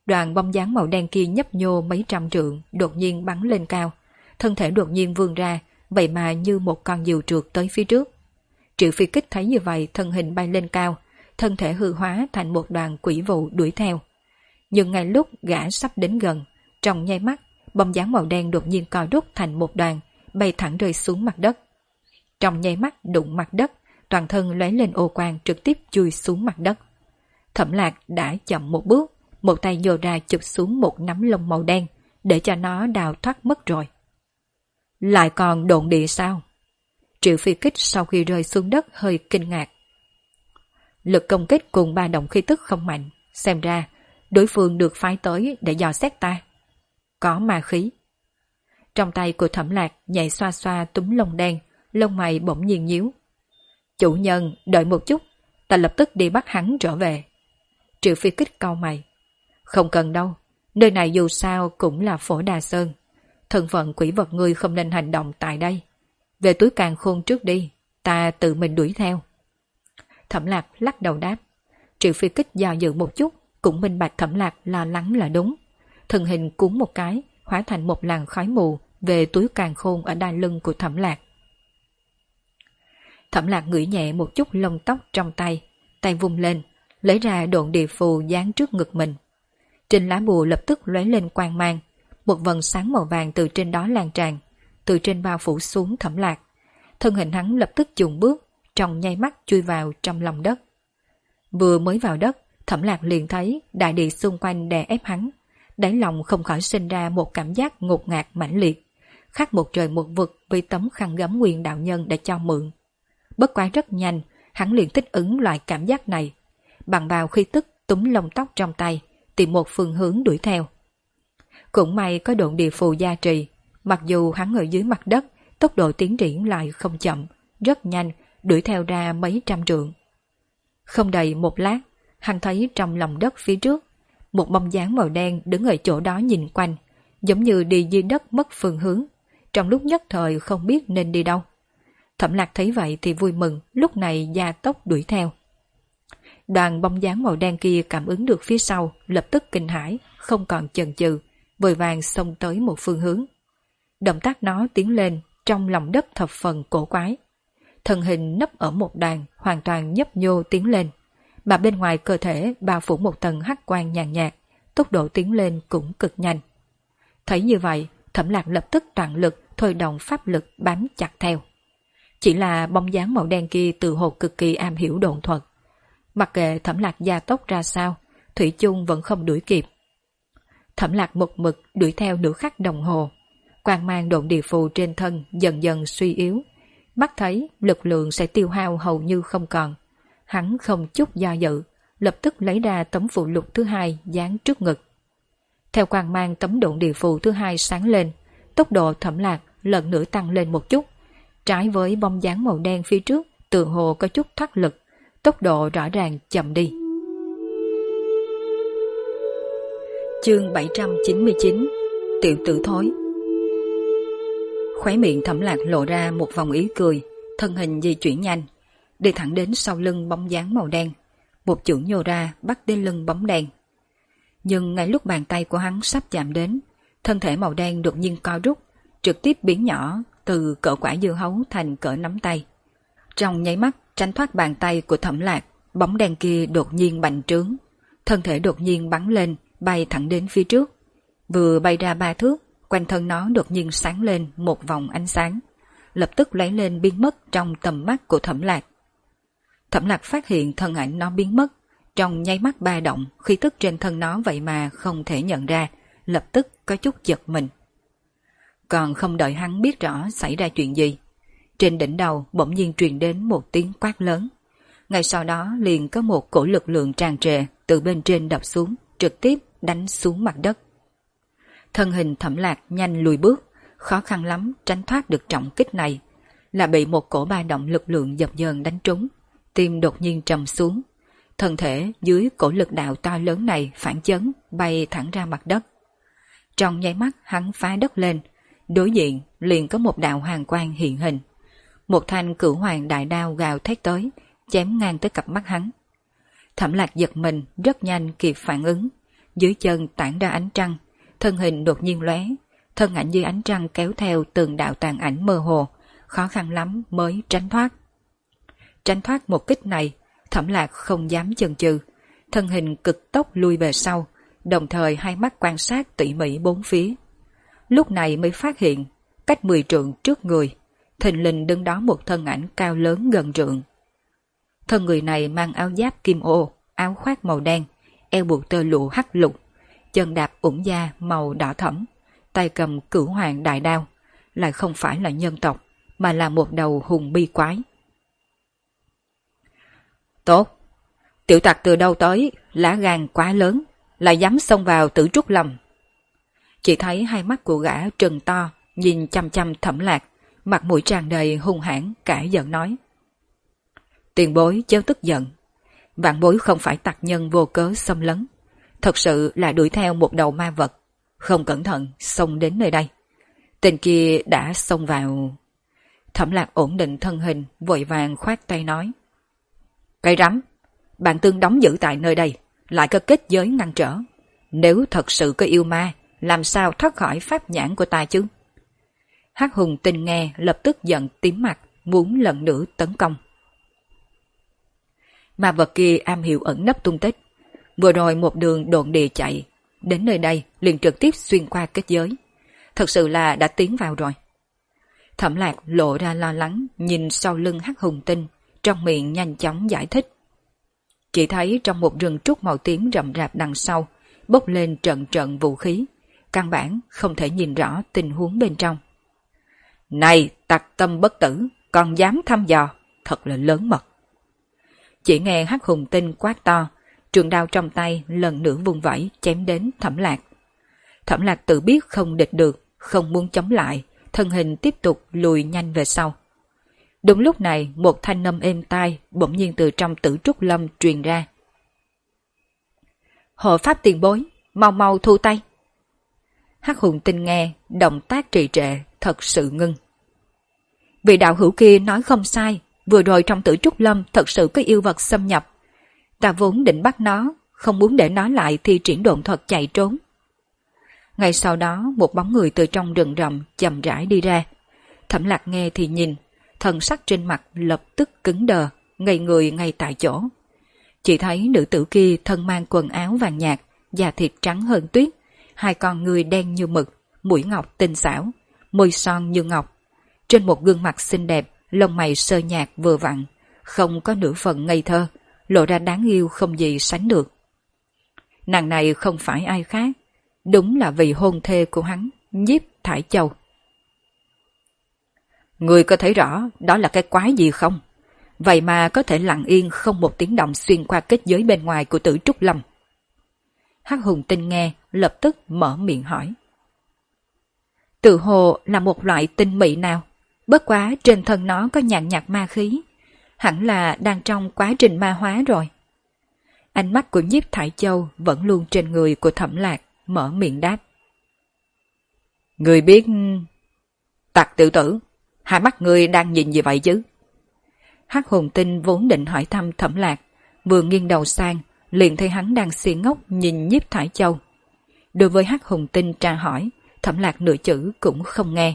Đoàn bóng dáng màu đen kia nhấp nhô mấy trăm trượng, đột nhiên bắn lên cao. Thân thể đột nhiên vươn ra, vậy mà như một con diều trượt tới phía trước. Triệu Phi Kích thấy như vậy, thân hình bay lên cao, thân thể hư hóa thành một đoàn quỷ vụ đuổi theo. Nhưng ngay lúc gã sắp đến gần, trong nháy mắt, bóng dáng màu đen đột nhiên co rút thành một đoàn, bay thẳng rơi xuống mặt đất. Trong nháy mắt đụng mặt đất, toàn thân lóe lên ô quang trực tiếp chui xuống mặt đất. Thẩm Lạc đã chậm một bước, một tay nhô ra chụp xuống một nắm lông màu đen, để cho nó đào thoát mất rồi. Lại còn độn địa sao? Triệu Phi Kích sau khi rơi xuống đất hơi kinh ngạc. Lực công kích cùng ba động khí tức không mạnh, xem ra đối phương được phái tới để dò xét ta. Có ma khí. Trong tay của Thẩm Lạc nhảy xoa xoa túm lông đen, lông mày bỗng nhiên nhíu. Chủ nhân, đợi một chút, ta lập tức đi bắt hắn trở về. Triệu Phi Kích cau mày. Không cần đâu, nơi này dù sao cũng là Phổ Đà Sơn. Thân phận quỷ vật ngươi không nên hành động tại đây. Về túi càn khôn trước đi, ta tự mình đuổi theo. Thẩm Lạc lắc đầu đáp. Triệu Phi Kích do dự một chút, cũng minh bạch Thẩm Lạc lo lắng là đúng. Thân hình cuốn một cái, hóa thành một làn khói mù về túi càn khôn ở đai lưng của Thẩm Lạc. Thẩm Lạc ngửi nhẹ một chút lông tóc trong tay, tay vung lên, lấy ra độn địa phù dán trước ngực mình. Trên lá bùa lập tức lóe lên quang mang, một vầng sáng màu vàng từ trên đó lan tràn, từ trên bao phủ xuống Thẩm Lạc. Thân hình hắn lập tức chùng bước, trong nháy mắt chui vào trong lòng đất. Vừa mới vào đất, Thẩm Lạc liền thấy đại địa xung quanh đè ép hắn, đáy lòng không khỏi sinh ra một cảm giác ngột ngạt mãnh liệt, khác một trời một vực với tấm khăn gấm Nguyên đạo nhân đã cho mượn. Bất quá rất nhanh, hắn liền thích ứng loại cảm giác này, bằng vào khi tức túm lông tóc trong tay, tìm một phương hướng đuổi theo. Cũng may có độn địa phù gia trì, mặc dù hắn ở dưới mặt đất, tốc độ tiến triển lại không chậm, rất nhanh, đuổi theo ra mấy trăm trượng. Không đầy một lát, hắn thấy trong lòng đất phía trước, một bóng dáng màu đen đứng ở chỗ đó nhìn quanh, giống như đi dưới đất mất phương hướng, trong lúc nhất thời không biết nên đi đâu. Thẩm Lạc thấy vậy thì vui mừng, lúc này gia tốc đuổi theo. Đoàn bóng dáng màu đen kia cảm ứng được phía sau, lập tức kinh hãi, không còn chần chừ, vội vàng xông tới một phương hướng. Động tác nó tiến lên, trong lòng đất thập phần cổ quái. Thân hình nấp ở một đàn, hoàn toàn nhấp nhô tiến lên, mà bên ngoài cơ thể bao phủ một tầng hắc quang nhàn nhạt, tốc độ tiến lên cũng cực nhanh. Thấy như vậy, Thẩm Lạc lập tức toàn lực thôi động pháp lực bám chặt theo. Chỉ là bóng dáng màu đen kia từ hồ cực kỳ am hiểu độn thuật. Mặc kệ Thẩm Lạc gia tốc ra sao, thủy chung vẫn không đuổi kịp. Thẩm Lạc một mực đuổi theo nửa khắc đồng hồ, quang mang độn địa phù trên thân dần dần suy yếu, mắt thấy lực lượng sẽ tiêu hao hầu như không còn. Hắn không chút do dự, lập tức lấy ra tấm phụ lục thứ hai dán trước ngực. Theo quang mang tấm độn địa phù thứ hai sáng lên, tốc độ Thẩm Lạc lần nữa tăng lên một chút, trái với bóng dáng màu đen phía trước, tựa hồ có chút thoát lực, tốc độ rõ ràng chậm đi. Chương 799 Tiểu tử thối. Khóe miệng Thẩm Lạc lộ ra một vòng ý cười, thân hình di chuyển nhanh, đi thẳng đến sau lưng bóng dáng màu đen, một chưởng nhô ra bắt đến lưng bóng đen. Nhưng ngay lúc bàn tay của hắn sắp chạm đến, thân thể màu đen đột nhiên co rút, trực tiếp biến nhỏ từ cỡ quả dưa hấu thành cỡ nắm tay. Trong nháy mắt tránh thoát bàn tay của Thẩm Lạc, bóng đen kia đột nhiên bành trướng, thân thể đột nhiên bắn lên, bay thẳng đến phía trước. Vừa bay ra 3 thước, quanh thân nó đột nhiên sáng lên một vòng ánh sáng, lập tức lấy lên biến mất trong tầm mắt của Thẩm Lạc. Thẩm Lạc phát hiện thân ảnh nó biến mất, trong nháy mắt ba động, khí tức trên thân nó vậy mà không thể nhận ra, lập tức có chút giật mình. Còn không đợi hắn biết rõ xảy ra chuyện gì, trên đỉnh đầu bỗng nhiên truyền đến một tiếng quát lớn. Ngay sau đó liền có một cổ lực lượng tràn trề từ bên trên đập xuống, trực tiếp đánh xuống mặt đất. Thân hình Thẩm Lạc nhanh lùi bước, khó khăn lắm tránh thoát được trọng kích này, là bị một cổ ba động lực lượng dập dờn đánh trúng, tim đột nhiên trầm xuống. Thân thể dưới cổ lực đạo to lớn này phản chấn, bay thẳng ra mặt đất. Trong nháy mắt hắn phá đất lên, đối diện liền có một đạo hoàng quang hiện hình. Một thanh cửu hoàng đại đao gào thét tới, chém ngang tới cặp mắt hắn. Thẩm Lạc giật mình, rất nhanh kịp phản ứng, dưới chân tản ra ánh trăng, thân hình đột nhiên lóe, thân ảnh dưới ánh trăng kéo theo từng đạo tàn ảnh mơ hồ, khó khăn lắm mới tránh thoát. Tránh thoát một kích này, Thẩm Lạc không dám chần chừ, thân hình cực tốc lui về sau, đồng thời hai mắt quan sát tỉ mỉ bốn phía. Lúc này mới phát hiện, cách 10 trượng trước người, thình lình đứng đó một thân ảnh cao lớn gần trượng. Thân người này mang áo giáp kim ô, áo khoác màu đen, eo buộc tơ lụa hắc lục, chân đạp ủng da màu đỏ thẫm, tay cầm Cửu Hoàng đại đao, lại không phải là nhân tộc, mà là một đầu hùng bi quái. Tốt, tiểu tặc từ đâu tới, lá gan quá lớn, lại dám xông vào Tử Trúc Lâm. Chỉ thấy hai mắt của gã trừng to, nhìn chăm chăm Thẩm Lạc, mặt mũi tràn đầy hung hãn, cãi giận nói. Tiền bối chớ tức giận, vạn bối không phải tặc nhân vô cớ xâm lấn, thật sự là đuổi theo một đầu ma vật, không cẩn thận xông đến nơi đây. Tên kia đã xông vào. Thẩm Lạc ổn định thân hình, vội vàng khoát tay nói. Cây rắm, bạn tương đóng giữ tại nơi đây, lại có kết giới ngăn trở. Nếu thật sự có yêu ma, làm sao thoát khỏi pháp nhãn của ta chứ? Hắc Hùng Tinh nghe lập tức giận tím mặt, muốn lần nữa tấn công. Ma vật kia am hiểu ẩn nấp tung tích, vừa rồi một đường độn địa chạy, đến nơi đây liền trực tiếp xuyên qua kết giới. Thật sự là đã tiến vào rồi. Thẩm Lạc lộ ra lo lắng, nhìn sau lưng Hắc Hùng Tinh, trong miệng nhanh chóng giải thích. Chỉ thấy trong một rừng trúc màu tím rậm rạp đằng sau, bốc lên trận trận vũ khí, căn bản không thể nhìn rõ tình huống bên trong. Này, tặc tâm bất tử, còn dám thăm dò, thật là lớn mật. Chỉ nghe Hắc Hùng Tinh quát to, trường đao trong tay lần nữa vung vẩy chém đến Thẩm Lạc. Thẩm Lạc tự biết không địch được, không muốn chống lại, thân hình tiếp tục lùi nhanh về sau. Đúng lúc này, một thanh âm êm tai bỗng nhiên từ trong Tử Trúc Lâm truyền ra. Hộ pháp tiền bối, mau mau thu tay. Hắc Hùng Tinh nghe, động tác trì trệ, thật sự ngưng. Vị đạo hữu kia nói không sai, vừa rồi trong Tử Trúc Lâm thật sự có yêu vật xâm nhập. Ta vốn định bắt nó, không muốn để nó lại thì triển độn thuật chạy trốn. Ngay sau đó, một bóng người từ trong rừng rậm chậm rãi đi ra. Thẩm Lạc nghe thì nhìn, thần sắc trên mặt lập tức cứng đờ, ngây người ngay tại chỗ. Chỉ thấy nữ tử kia thân mang quần áo vàng nhạt, da thịt trắng hơn tuyết, hai con người đen như mực, mũi ngọc tinh xảo, môi son như ngọc. Trên một gương mặt xinh đẹp, lông mày sơ nhạt vừa vặn, không có nửa phần ngây thơ, lộ ra đáng yêu không gì sánh được. Nàng này không phải ai khác, đúng là vị hôn thê của hắn, Nhiếp Thải Châu. Người có thấy rõ đó là cái quái gì không? Vậy mà có thể lặng yên không một tiếng động xuyên qua kết giới bên ngoài của Tử Trúc Lâm. Hắc Hùng Tinh nghe, lập tức mở miệng hỏi. Tự hồ là một loại tinh mị nào, bất quá trên thân nó có nhàn nhạt ma khí, hẳn là đang trong quá trình ma hóa rồi. Ánh mắt của Nhiếp Thải Châu vẫn luôn trên người của Thẩm Lạc, mở miệng đáp. Người biết... Tặc tiểu tử, hai mắt người đang nhìn gì vậy chứ? Hắc Hùng Tinh vốn định hỏi thăm Thẩm Lạc, vừa nghiêng đầu sang, liền thấy hắn đang si ngốc nhìn Nhiếp Thải Châu. Đối với Hắc Hùng Tinh tra hỏi, Thẩm Lạc nửa chữ cũng không nghe.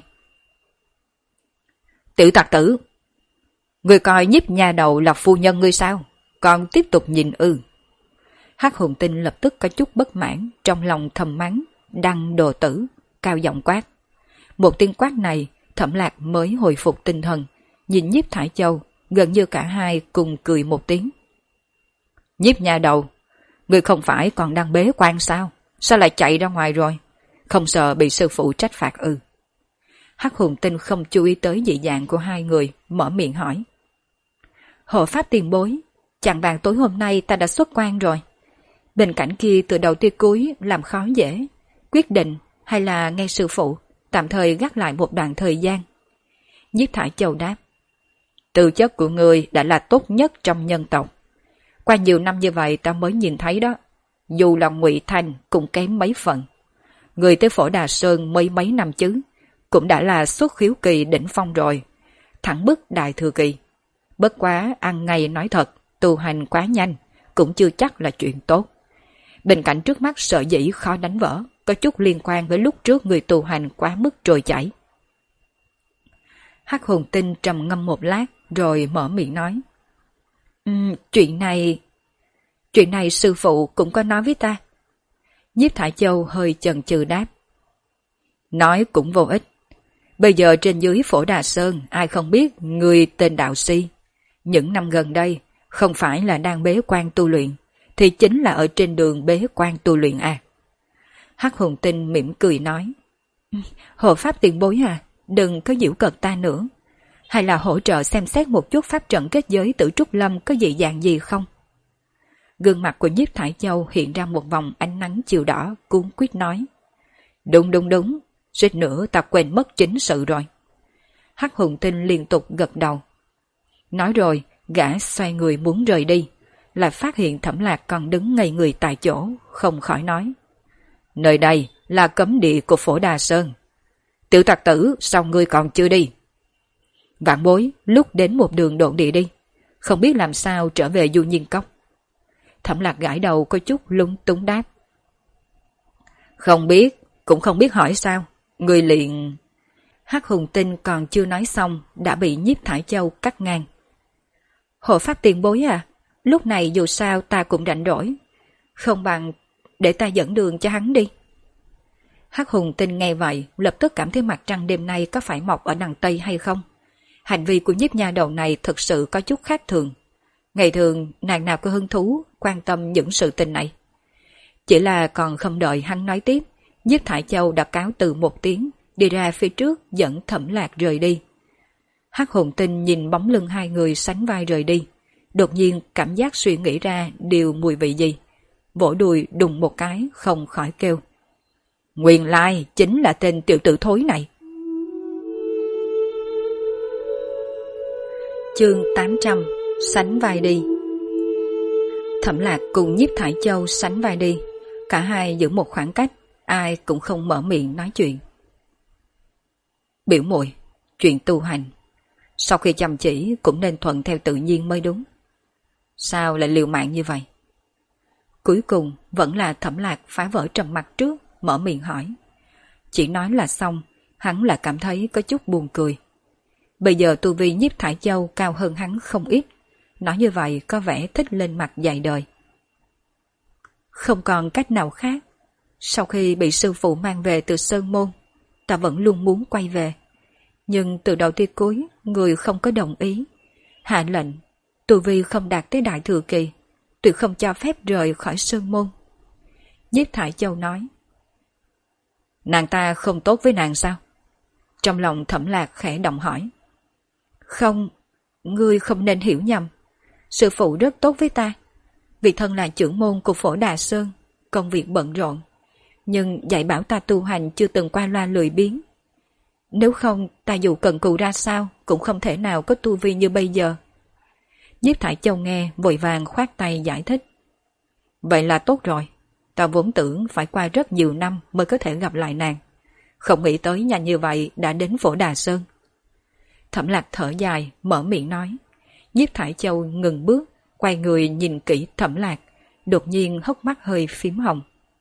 Tiểu tặc tử, người coi Nhiếp nhà đầu là phu nhân ngươi sao? Còn tiếp tục nhìn ư? Hắc Hùng Tinh lập tức có chút bất mãn, trong lòng thầm mắng, đăng đồ tử, cao giọng quát. Một tiếng quát này, Thẩm Lạc mới hồi phục tinh thần, nhìn Nhiếp Thải Châu, gần như cả hai cùng cười một tiếng. Nhiếp nhà đầu, người không phải còn đang bế quan sao? Sao lại chạy ra ngoài rồi? Không sợ bị sư phụ trách phạt ư? Hắc Hùng Tinh không chú ý tới dị dạng của hai người, mở miệng hỏi. Hộ pháp tiền bối, chẳng bàn tối hôm nay ta đã xuất quan rồi. Bên cạnh kia từ đầu tới cuối làm khó dễ, quyết định hay là nghe sư phụ, tạm thời gác lại một đoạn thời gian. Nhiếp Thải Châu đáp. Tư chất của người đã là tốt nhất trong nhân tộc. Qua nhiều năm như vậy ta mới nhìn thấy đó. Dù là Ngụy Thanh cũng kém mấy phần. Người tới Phổ Đà Sơn mấy năm chứ, cũng đã là xuất khiếu kỳ đỉnh phong rồi. Thẳng bức đại thừa kỳ. Bất quá ăn ngay nói thật, tu hành quá nhanh, cũng chưa chắc là chuyện tốt. Tình cảnh trước mắt sợ dĩ khó đánh vỡ, có chút liên quan với lúc trước người tu hành quá mức trôi chảy. Hắc Hồn Tinh trầm ngâm một lát rồi mở miệng nói. Chuyện này sư phụ cũng có nói với ta. Nhiếp Thải Châu hơi chần chừ đáp. Nói cũng vô ích. Bây giờ trên dưới Phổ Đà Sơn ai không biết người tên Đạo Si. Những năm gần đây không phải là đang bế quan tu luyện, thì chính là ở trên đường bế quan tu luyện à. Hắc Hồn Tinh mỉm cười nói. Hộ pháp tiền bối à, đừng có giễu cợt ta nữa. Hay là hỗ trợ xem xét một chút pháp trận kết giới Tử Trúc Lâm có dị dạng gì không? Gương mặt của Nhiếp Thải Châu hiện ra một vòng ánh nắng chiều đỏ, cuốn quýt nói. Đúng, suýt nữa ta quên mất chính sự rồi. Hắc Hồn Tinh liên tục gật đầu. Nói rồi, gã xoay người muốn rời đi, lại phát hiện Thẩm Lạc còn đứng ngây người tại chỗ, không khỏi nói. Nơi đây là cấm địa của Phổ Đà Sơn. Tiểu tặc tử, sao ngươi còn chưa đi? Vạn Bối lúc đến một đường độn địa đi, không biết làm sao trở về Du Nhiên Cốc. Thẩm Lạc gãi đầu có chút lúng túng đáp. Không biết, cũng không biết hỏi sao, ngươi liền... Hắc Hùng Tinh còn chưa nói xong đã bị Nhiếp Thải Châu cắt ngang. Hộ pháp tiền bối à, lúc này dù sao ta cũng rảnh rỗi, không bằng để ta dẫn đường cho hắn đi. Hắc Hùng Tinh nghe vậy lập tức cảm thấy mặt trăng đêm nay có phải mọc ở đằng Tây hay không. Hành vi của nhiếp nha đầu này thực sự có chút khác thường. Ngày thường nàng nào có hứng thú quan tâm những sự tình này. Chỉ là còn không đợi hắn nói tiếp, Nhiếp Thải Châu đã cáo từ một tiếng, đi ra phía trước dẫn Thẩm Lạc rời đi. Hắc Hồn Tinh nhìn bóng lưng hai người sánh vai rời đi, đột nhiên cảm giác suy nghĩ ra điều mùi vị gì. Vỗ đùi đùng một cái không khỏi kêu. Nguyên lai chính là tên tiểu tử thối này. Chương 800 sánh vai đi. Thẩm Lạc cùng Nhiếp Thải Châu sánh vai đi, cả hai giữ một khoảng cách, ai cũng không mở miệng nói chuyện. Biểu muội, chuyện tu hành sau khi chăm chỉ cũng nên thuận theo tự nhiên mới đúng. Sao lại liều mạng như vậy? Cuối cùng vẫn là Thẩm Lạc phá vỡ trầm mặc trước, mở miệng hỏi. Chỉ nói là xong, hắn là cảm thấy có chút buồn cười. Bây giờ tu vi Nhiếp Thải Châu cao hơn hắn không ít, nói như vậy có vẻ thích lên mặt dài đời. Không còn cách nào khác, sau khi bị sư phụ mang về từ Sơn Môn, ta vẫn luôn muốn quay về. Nhưng từ đầu tới cuối, người không có đồng ý. Hạ lệnh, tu vi không đạt tới đại thừa kỳ, tuyệt không cho phép rời khỏi Sơn Môn. Nhiếp Thải Châu nói. Nàng ta không tốt với nàng sao? Trong lòng Thẩm Lạc khẽ động hỏi. Không, ngươi không nên hiểu nhầm. Sư phụ rất tốt với ta. Vì thân là trưởng môn của Phổ Đà Sơn, công việc bận rộn, nhưng dạy bảo ta tu hành chưa từng qua loa lười biếng. Nếu không, ta dù cần cù ra sao cũng không thể nào có tu vi như bây giờ. Nhiếp Thải Châu nghe vội vàng khoát tay giải thích. Vậy là tốt rồi. Ta vốn tưởng phải qua rất nhiều năm mới có thể gặp lại nàng. Không nghĩ tới nhanh như vậy đã đến Phổ Đà Sơn. Thẩm Lạc thở dài, mở miệng nói. Nhiếp Thải Châu ngừng bước, quay người nhìn kỹ Thẩm Lạc, đột nhiên hốc mắt hơi phím hồng.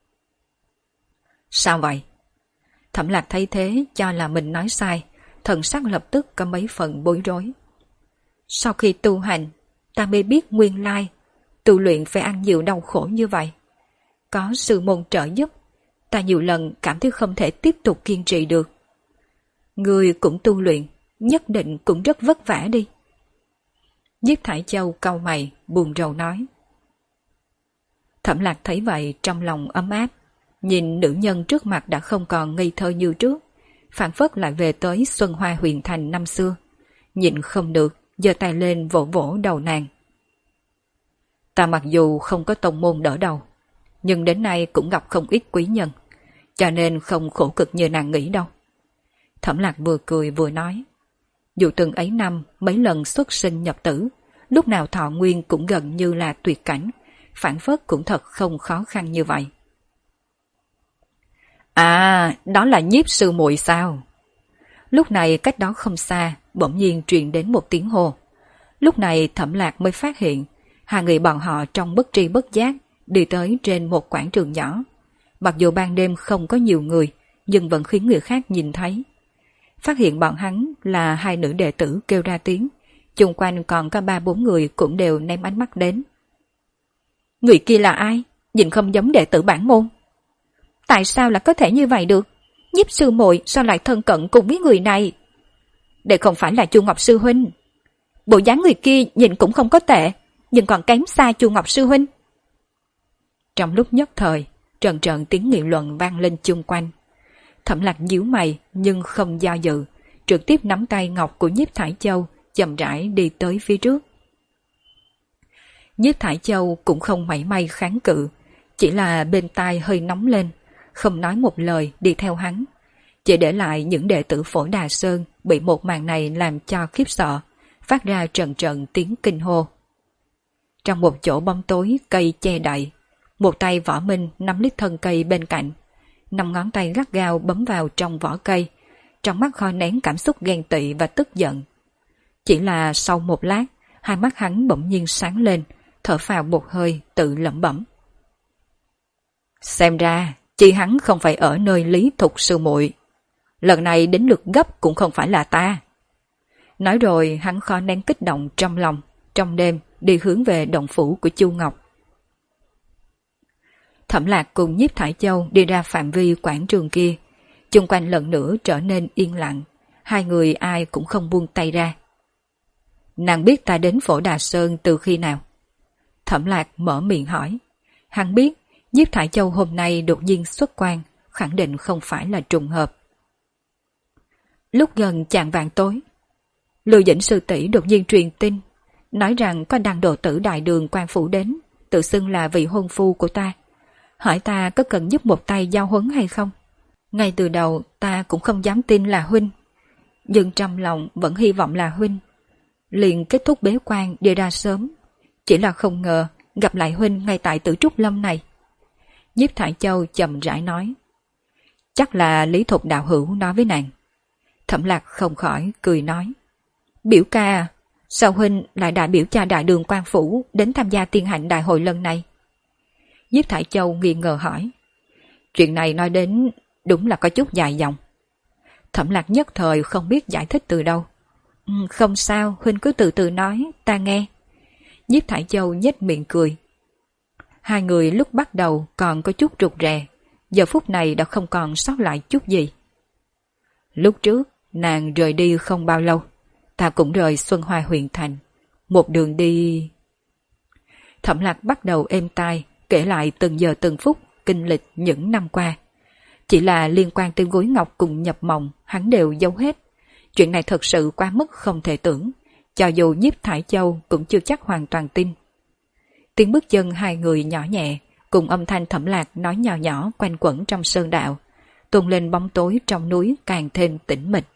Sao vậy? Thẩm Lạc thấy thế cho là mình nói sai, thần sắc lập tức có mấy phần bối rối. Sau khi tu hành, ta mới biết nguyên lai, tu luyện phải ăn nhiều đau khổ như vậy. Có sư môn trợ giúp, ta nhiều lần cảm thấy không thể tiếp tục kiên trì được. Người cũng tu luyện, nhất định cũng rất vất vả đi. Nhiếp Thải Châu cau mày, buồn rầu nói. Thẩm Lạc thấy vậy trong lòng ấm áp, nhìn nữ nhân trước mặt đã không còn ngây thơ như trước, phảng phất lại về tới Xuân Hoa Huyền Thành năm xưa. Nhịn không được, giơ tay lên vỗ vỗ đầu nàng. Ta mặc dù không có tông môn đỡ đầu, nhưng đến nay cũng gặp không ít quý nhân, cho nên không khổ cực như nàng nghĩ đâu. Thẩm Lạc vừa cười vừa nói. Dù từng ấy năm mấy lần xuất sinh nhập tử, lúc nào thọ nguyên cũng gần như là tuyệt cảnh, phản phất cũng thật không khó khăn như vậy. À, đó là Nhiếp sư muội sao? Lúc này cách đó không xa, bỗng nhiên truyền đến một tiếng hô. Lúc này Thẩm Lạc mới phát hiện, hai người bọn họ trong bất tri bất giác đi tới trên một quảng trường nhỏ. Mặc dù ban đêm không có nhiều người, nhưng vẫn khiến người khác nhìn thấy. Phát hiện bọn hắn là hai nữ đệ tử kêu ra tiếng, chung quanh còn có 3-4 người cũng đều ném ánh mắt đến. Người kia là ai? Nhìn không giống đệ tử bản môn. Tại sao lại có thể như vậy được? Nhiếp sư muội sao lại thân cận cùng với người này? Đây không phải là Chu Ngọc sư huynh. Bộ dáng người kia nhìn cũng không có tệ, nhưng còn kém xa Chu Ngọc sư huynh. Trong lúc nhất thời, trận trận tiếng nghị luận vang lên chung quanh. Thẩm Lạc nhíu mày nhưng không do dự, trực tiếp nắm tay ngọc của Nhiếp Thải Châu, chậm rãi đi tới phía trước. Nhiếp Thải Châu cũng không mảy may kháng cự, chỉ là bên tai hơi nóng lên, không nói một lời đi theo hắn, chỉ để lại những đệ tử Phổ Đà Sơn bị một màn này làm cho khiếp sợ, phát ra trận trận tiếng kinh hô. Trong một chỗ bóng tối cây che đậy, một tay Võ Minh nắm lấy thân cây bên cạnh, 5 ngón tay gắt gao bấm vào trong vỏ cây, trong mắt kho nén cảm xúc ghen tị và tức giận. Chỉ là sau một lát, hai mắt hắn bỗng nhiên sáng lên, thở phào một hơi tự lẩm bẩm. Xem ra, chi hắn không phải ở nơi Lý Thục sư muội. Lần này đến lượt gấp cũng không phải là ta. Nói rồi hắn kho nén kích động trong lòng, trong đêm đi hướng về động phủ của Chu Ngọc. Thẩm Lạc cùng Nhiếp Thải Châu đi ra phạm vi quảng trường kia, chung quanh lần nữa trở nên yên lặng, hai người ai cũng không buông tay ra. Nàng biết ta đến Phổ Đà Sơn từ khi nào? Thẩm Lạc mở miệng hỏi. Hắn biết Nhiếp Thải Châu hôm nay đột nhiên xuất quan, khẳng định không phải là trùng hợp. Lúc gần chạng vạng tối, Lưu Dĩnh sư tỷ đột nhiên truyền tin, nói rằng có đăng độ tử Đại Đường quan phủ đến, tự xưng là vị hôn phu của ta, hỏi ta có cần giúp một tay giao huấn hay không. Ngay từ đầu ta cũng không dám tin là huynh, nhưng trong lòng vẫn hy vọng là huynh. Liền kết thúc bế quan đi ra sớm, chỉ là không ngờ gặp lại huynh ngay tại Tử Trúc Lâm này. Nhiếp Thải Châu chậm rãi nói. Chắc là Lý Thục đạo hữu nói với nàng. Thẩm Lạc không khỏi cười nói. Biểu ca, sao huynh lại đại biểu cha Đại Đường quan phủ đến tham gia tiên hạnh đại hội lần này? Nhiếp Thải Châu nghi ngờ hỏi. Chuyện này nói đến đúng là có chút dài dòng. Thẩm Lạc nhất thời không biết giải thích từ đâu. Không sao, huynh cứ từ từ nói, ta nghe. Nhiếp Thải Châu nhếch miệng cười. Hai người lúc bắt đầu còn có chút rụt rè, giờ phút này đã không còn sót lại chút gì. Lúc trước, nàng rời đi không bao lâu, ta cũng rời Xuân Hoa huyện thành, một đường đi. Thẩm Lạc bắt đầu êm tai, kể lại từng giờ từng phút kinh lịch những năm qua. Chỉ là liên quan tới gối ngọc cùng nhập mộng, hắn đều giấu hết. Chuyện này thật sự quá mức không thể tưởng, cho dù Nhiếp Thải Châu cũng chưa chắc hoàn toàn tin. Tiếng bước chân hai người nhỏ nhẹ, cùng âm thanh Thẩm Lạc nói nhỏ nhỏ quanh quẩn trong sơn đạo, tuôn lên bóng tối trong núi càng thêm tĩnh mịch.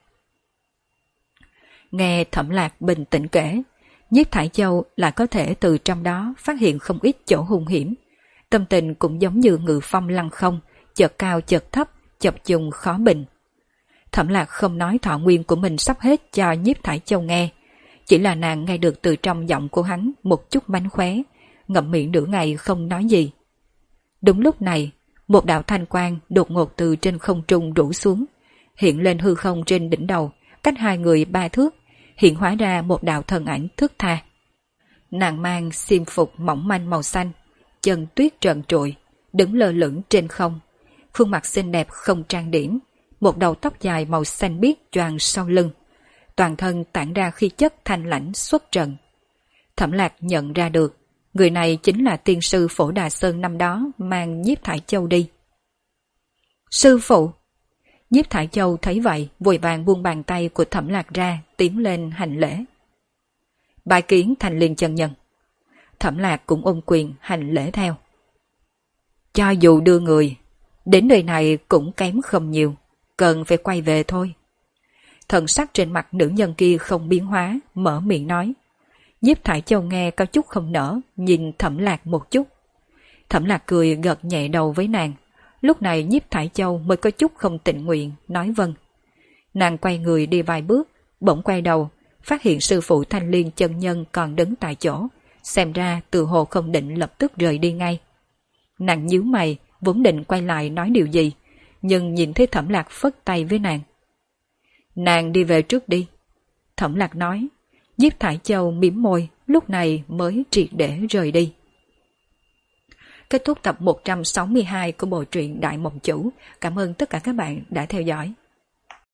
Nghe Thẩm Lạc bình tĩnh kể, Nhiếp Thải Châu lại có thể từ trong đó phát hiện không ít chỗ hung hiểm. Tâm tình cũng giống như ngự phong lăng không, chợt cao chợt thấp, chập trùng khó bình. Thẩm Lạc không nói thọ nguyên của mình sắp hết cho Nhiếp Thải Châu nghe, chỉ là nàng nghe được từ trong giọng của hắn một chút mánh khóe, ngậm miệng nửa ngày không nói gì. Đúng lúc này, một đạo thanh quang đột ngột từ trên không trung rủ xuống, hiện lên hư không trên đỉnh đầu, cách hai người 3 thước, hiện hóa ra một đạo thần ảnh thướt tha. Nàng mang xiêm phục mỏng manh màu xanh, chân tuyết trần trụi, đứng lơ lửng trên không, khuôn mặt xinh đẹp không trang điểm, một đầu tóc dài màu xanh biếc choàng sau lưng, toàn thân tản ra khí chất thanh lãnh xuất trần. Thẩm Lạc nhận ra được, người này chính là tiên sư Phổ Đà Sơn năm đó mang Nhiếp Thải Châu đi. Sư phụ! Nhiếp Thải Châu thấy vậy, vội vàng buông bàn tay của Thẩm Lạc ra, tiến lên hành lễ. Bái kiến Thành Liên chân nhân. Thẩm Lạc cũng ôm quyền hành lễ theo. Cho dù đưa người, đến nơi này cũng kém không nhiều, cần phải quay về thôi. Thần sắc trên mặt nữ nhân kia không biến hóa, mở miệng nói. Nhiếp Thải Châu nghe có chút không nở, nhìn Thẩm Lạc một chút. Thẩm Lạc cười gật nhẹ đầu với nàng. Lúc này Nhiếp Thải Châu mới có chút không tình nguyện, nói vâng. Nàng quay người đi vài bước, bỗng quay đầu, phát hiện sư phụ Thanh Liên chân nhân còn đứng tại chỗ, xem ra từ hồ không định lập tức rời đi ngay. Nàng nhíu mày, vốn định quay lại nói điều gì, nhưng nhìn thấy Thẩm Lạc phất tay với nàng. Nàng đi về trước đi. Thẩm Lạc nói. Diếp Thải Châu mỉm môi, lúc này mới triệt để rời đi. Kết thúc tập 162 của bộ truyện Đại Mộng Chủ. Cảm ơn tất cả các bạn đã theo dõi.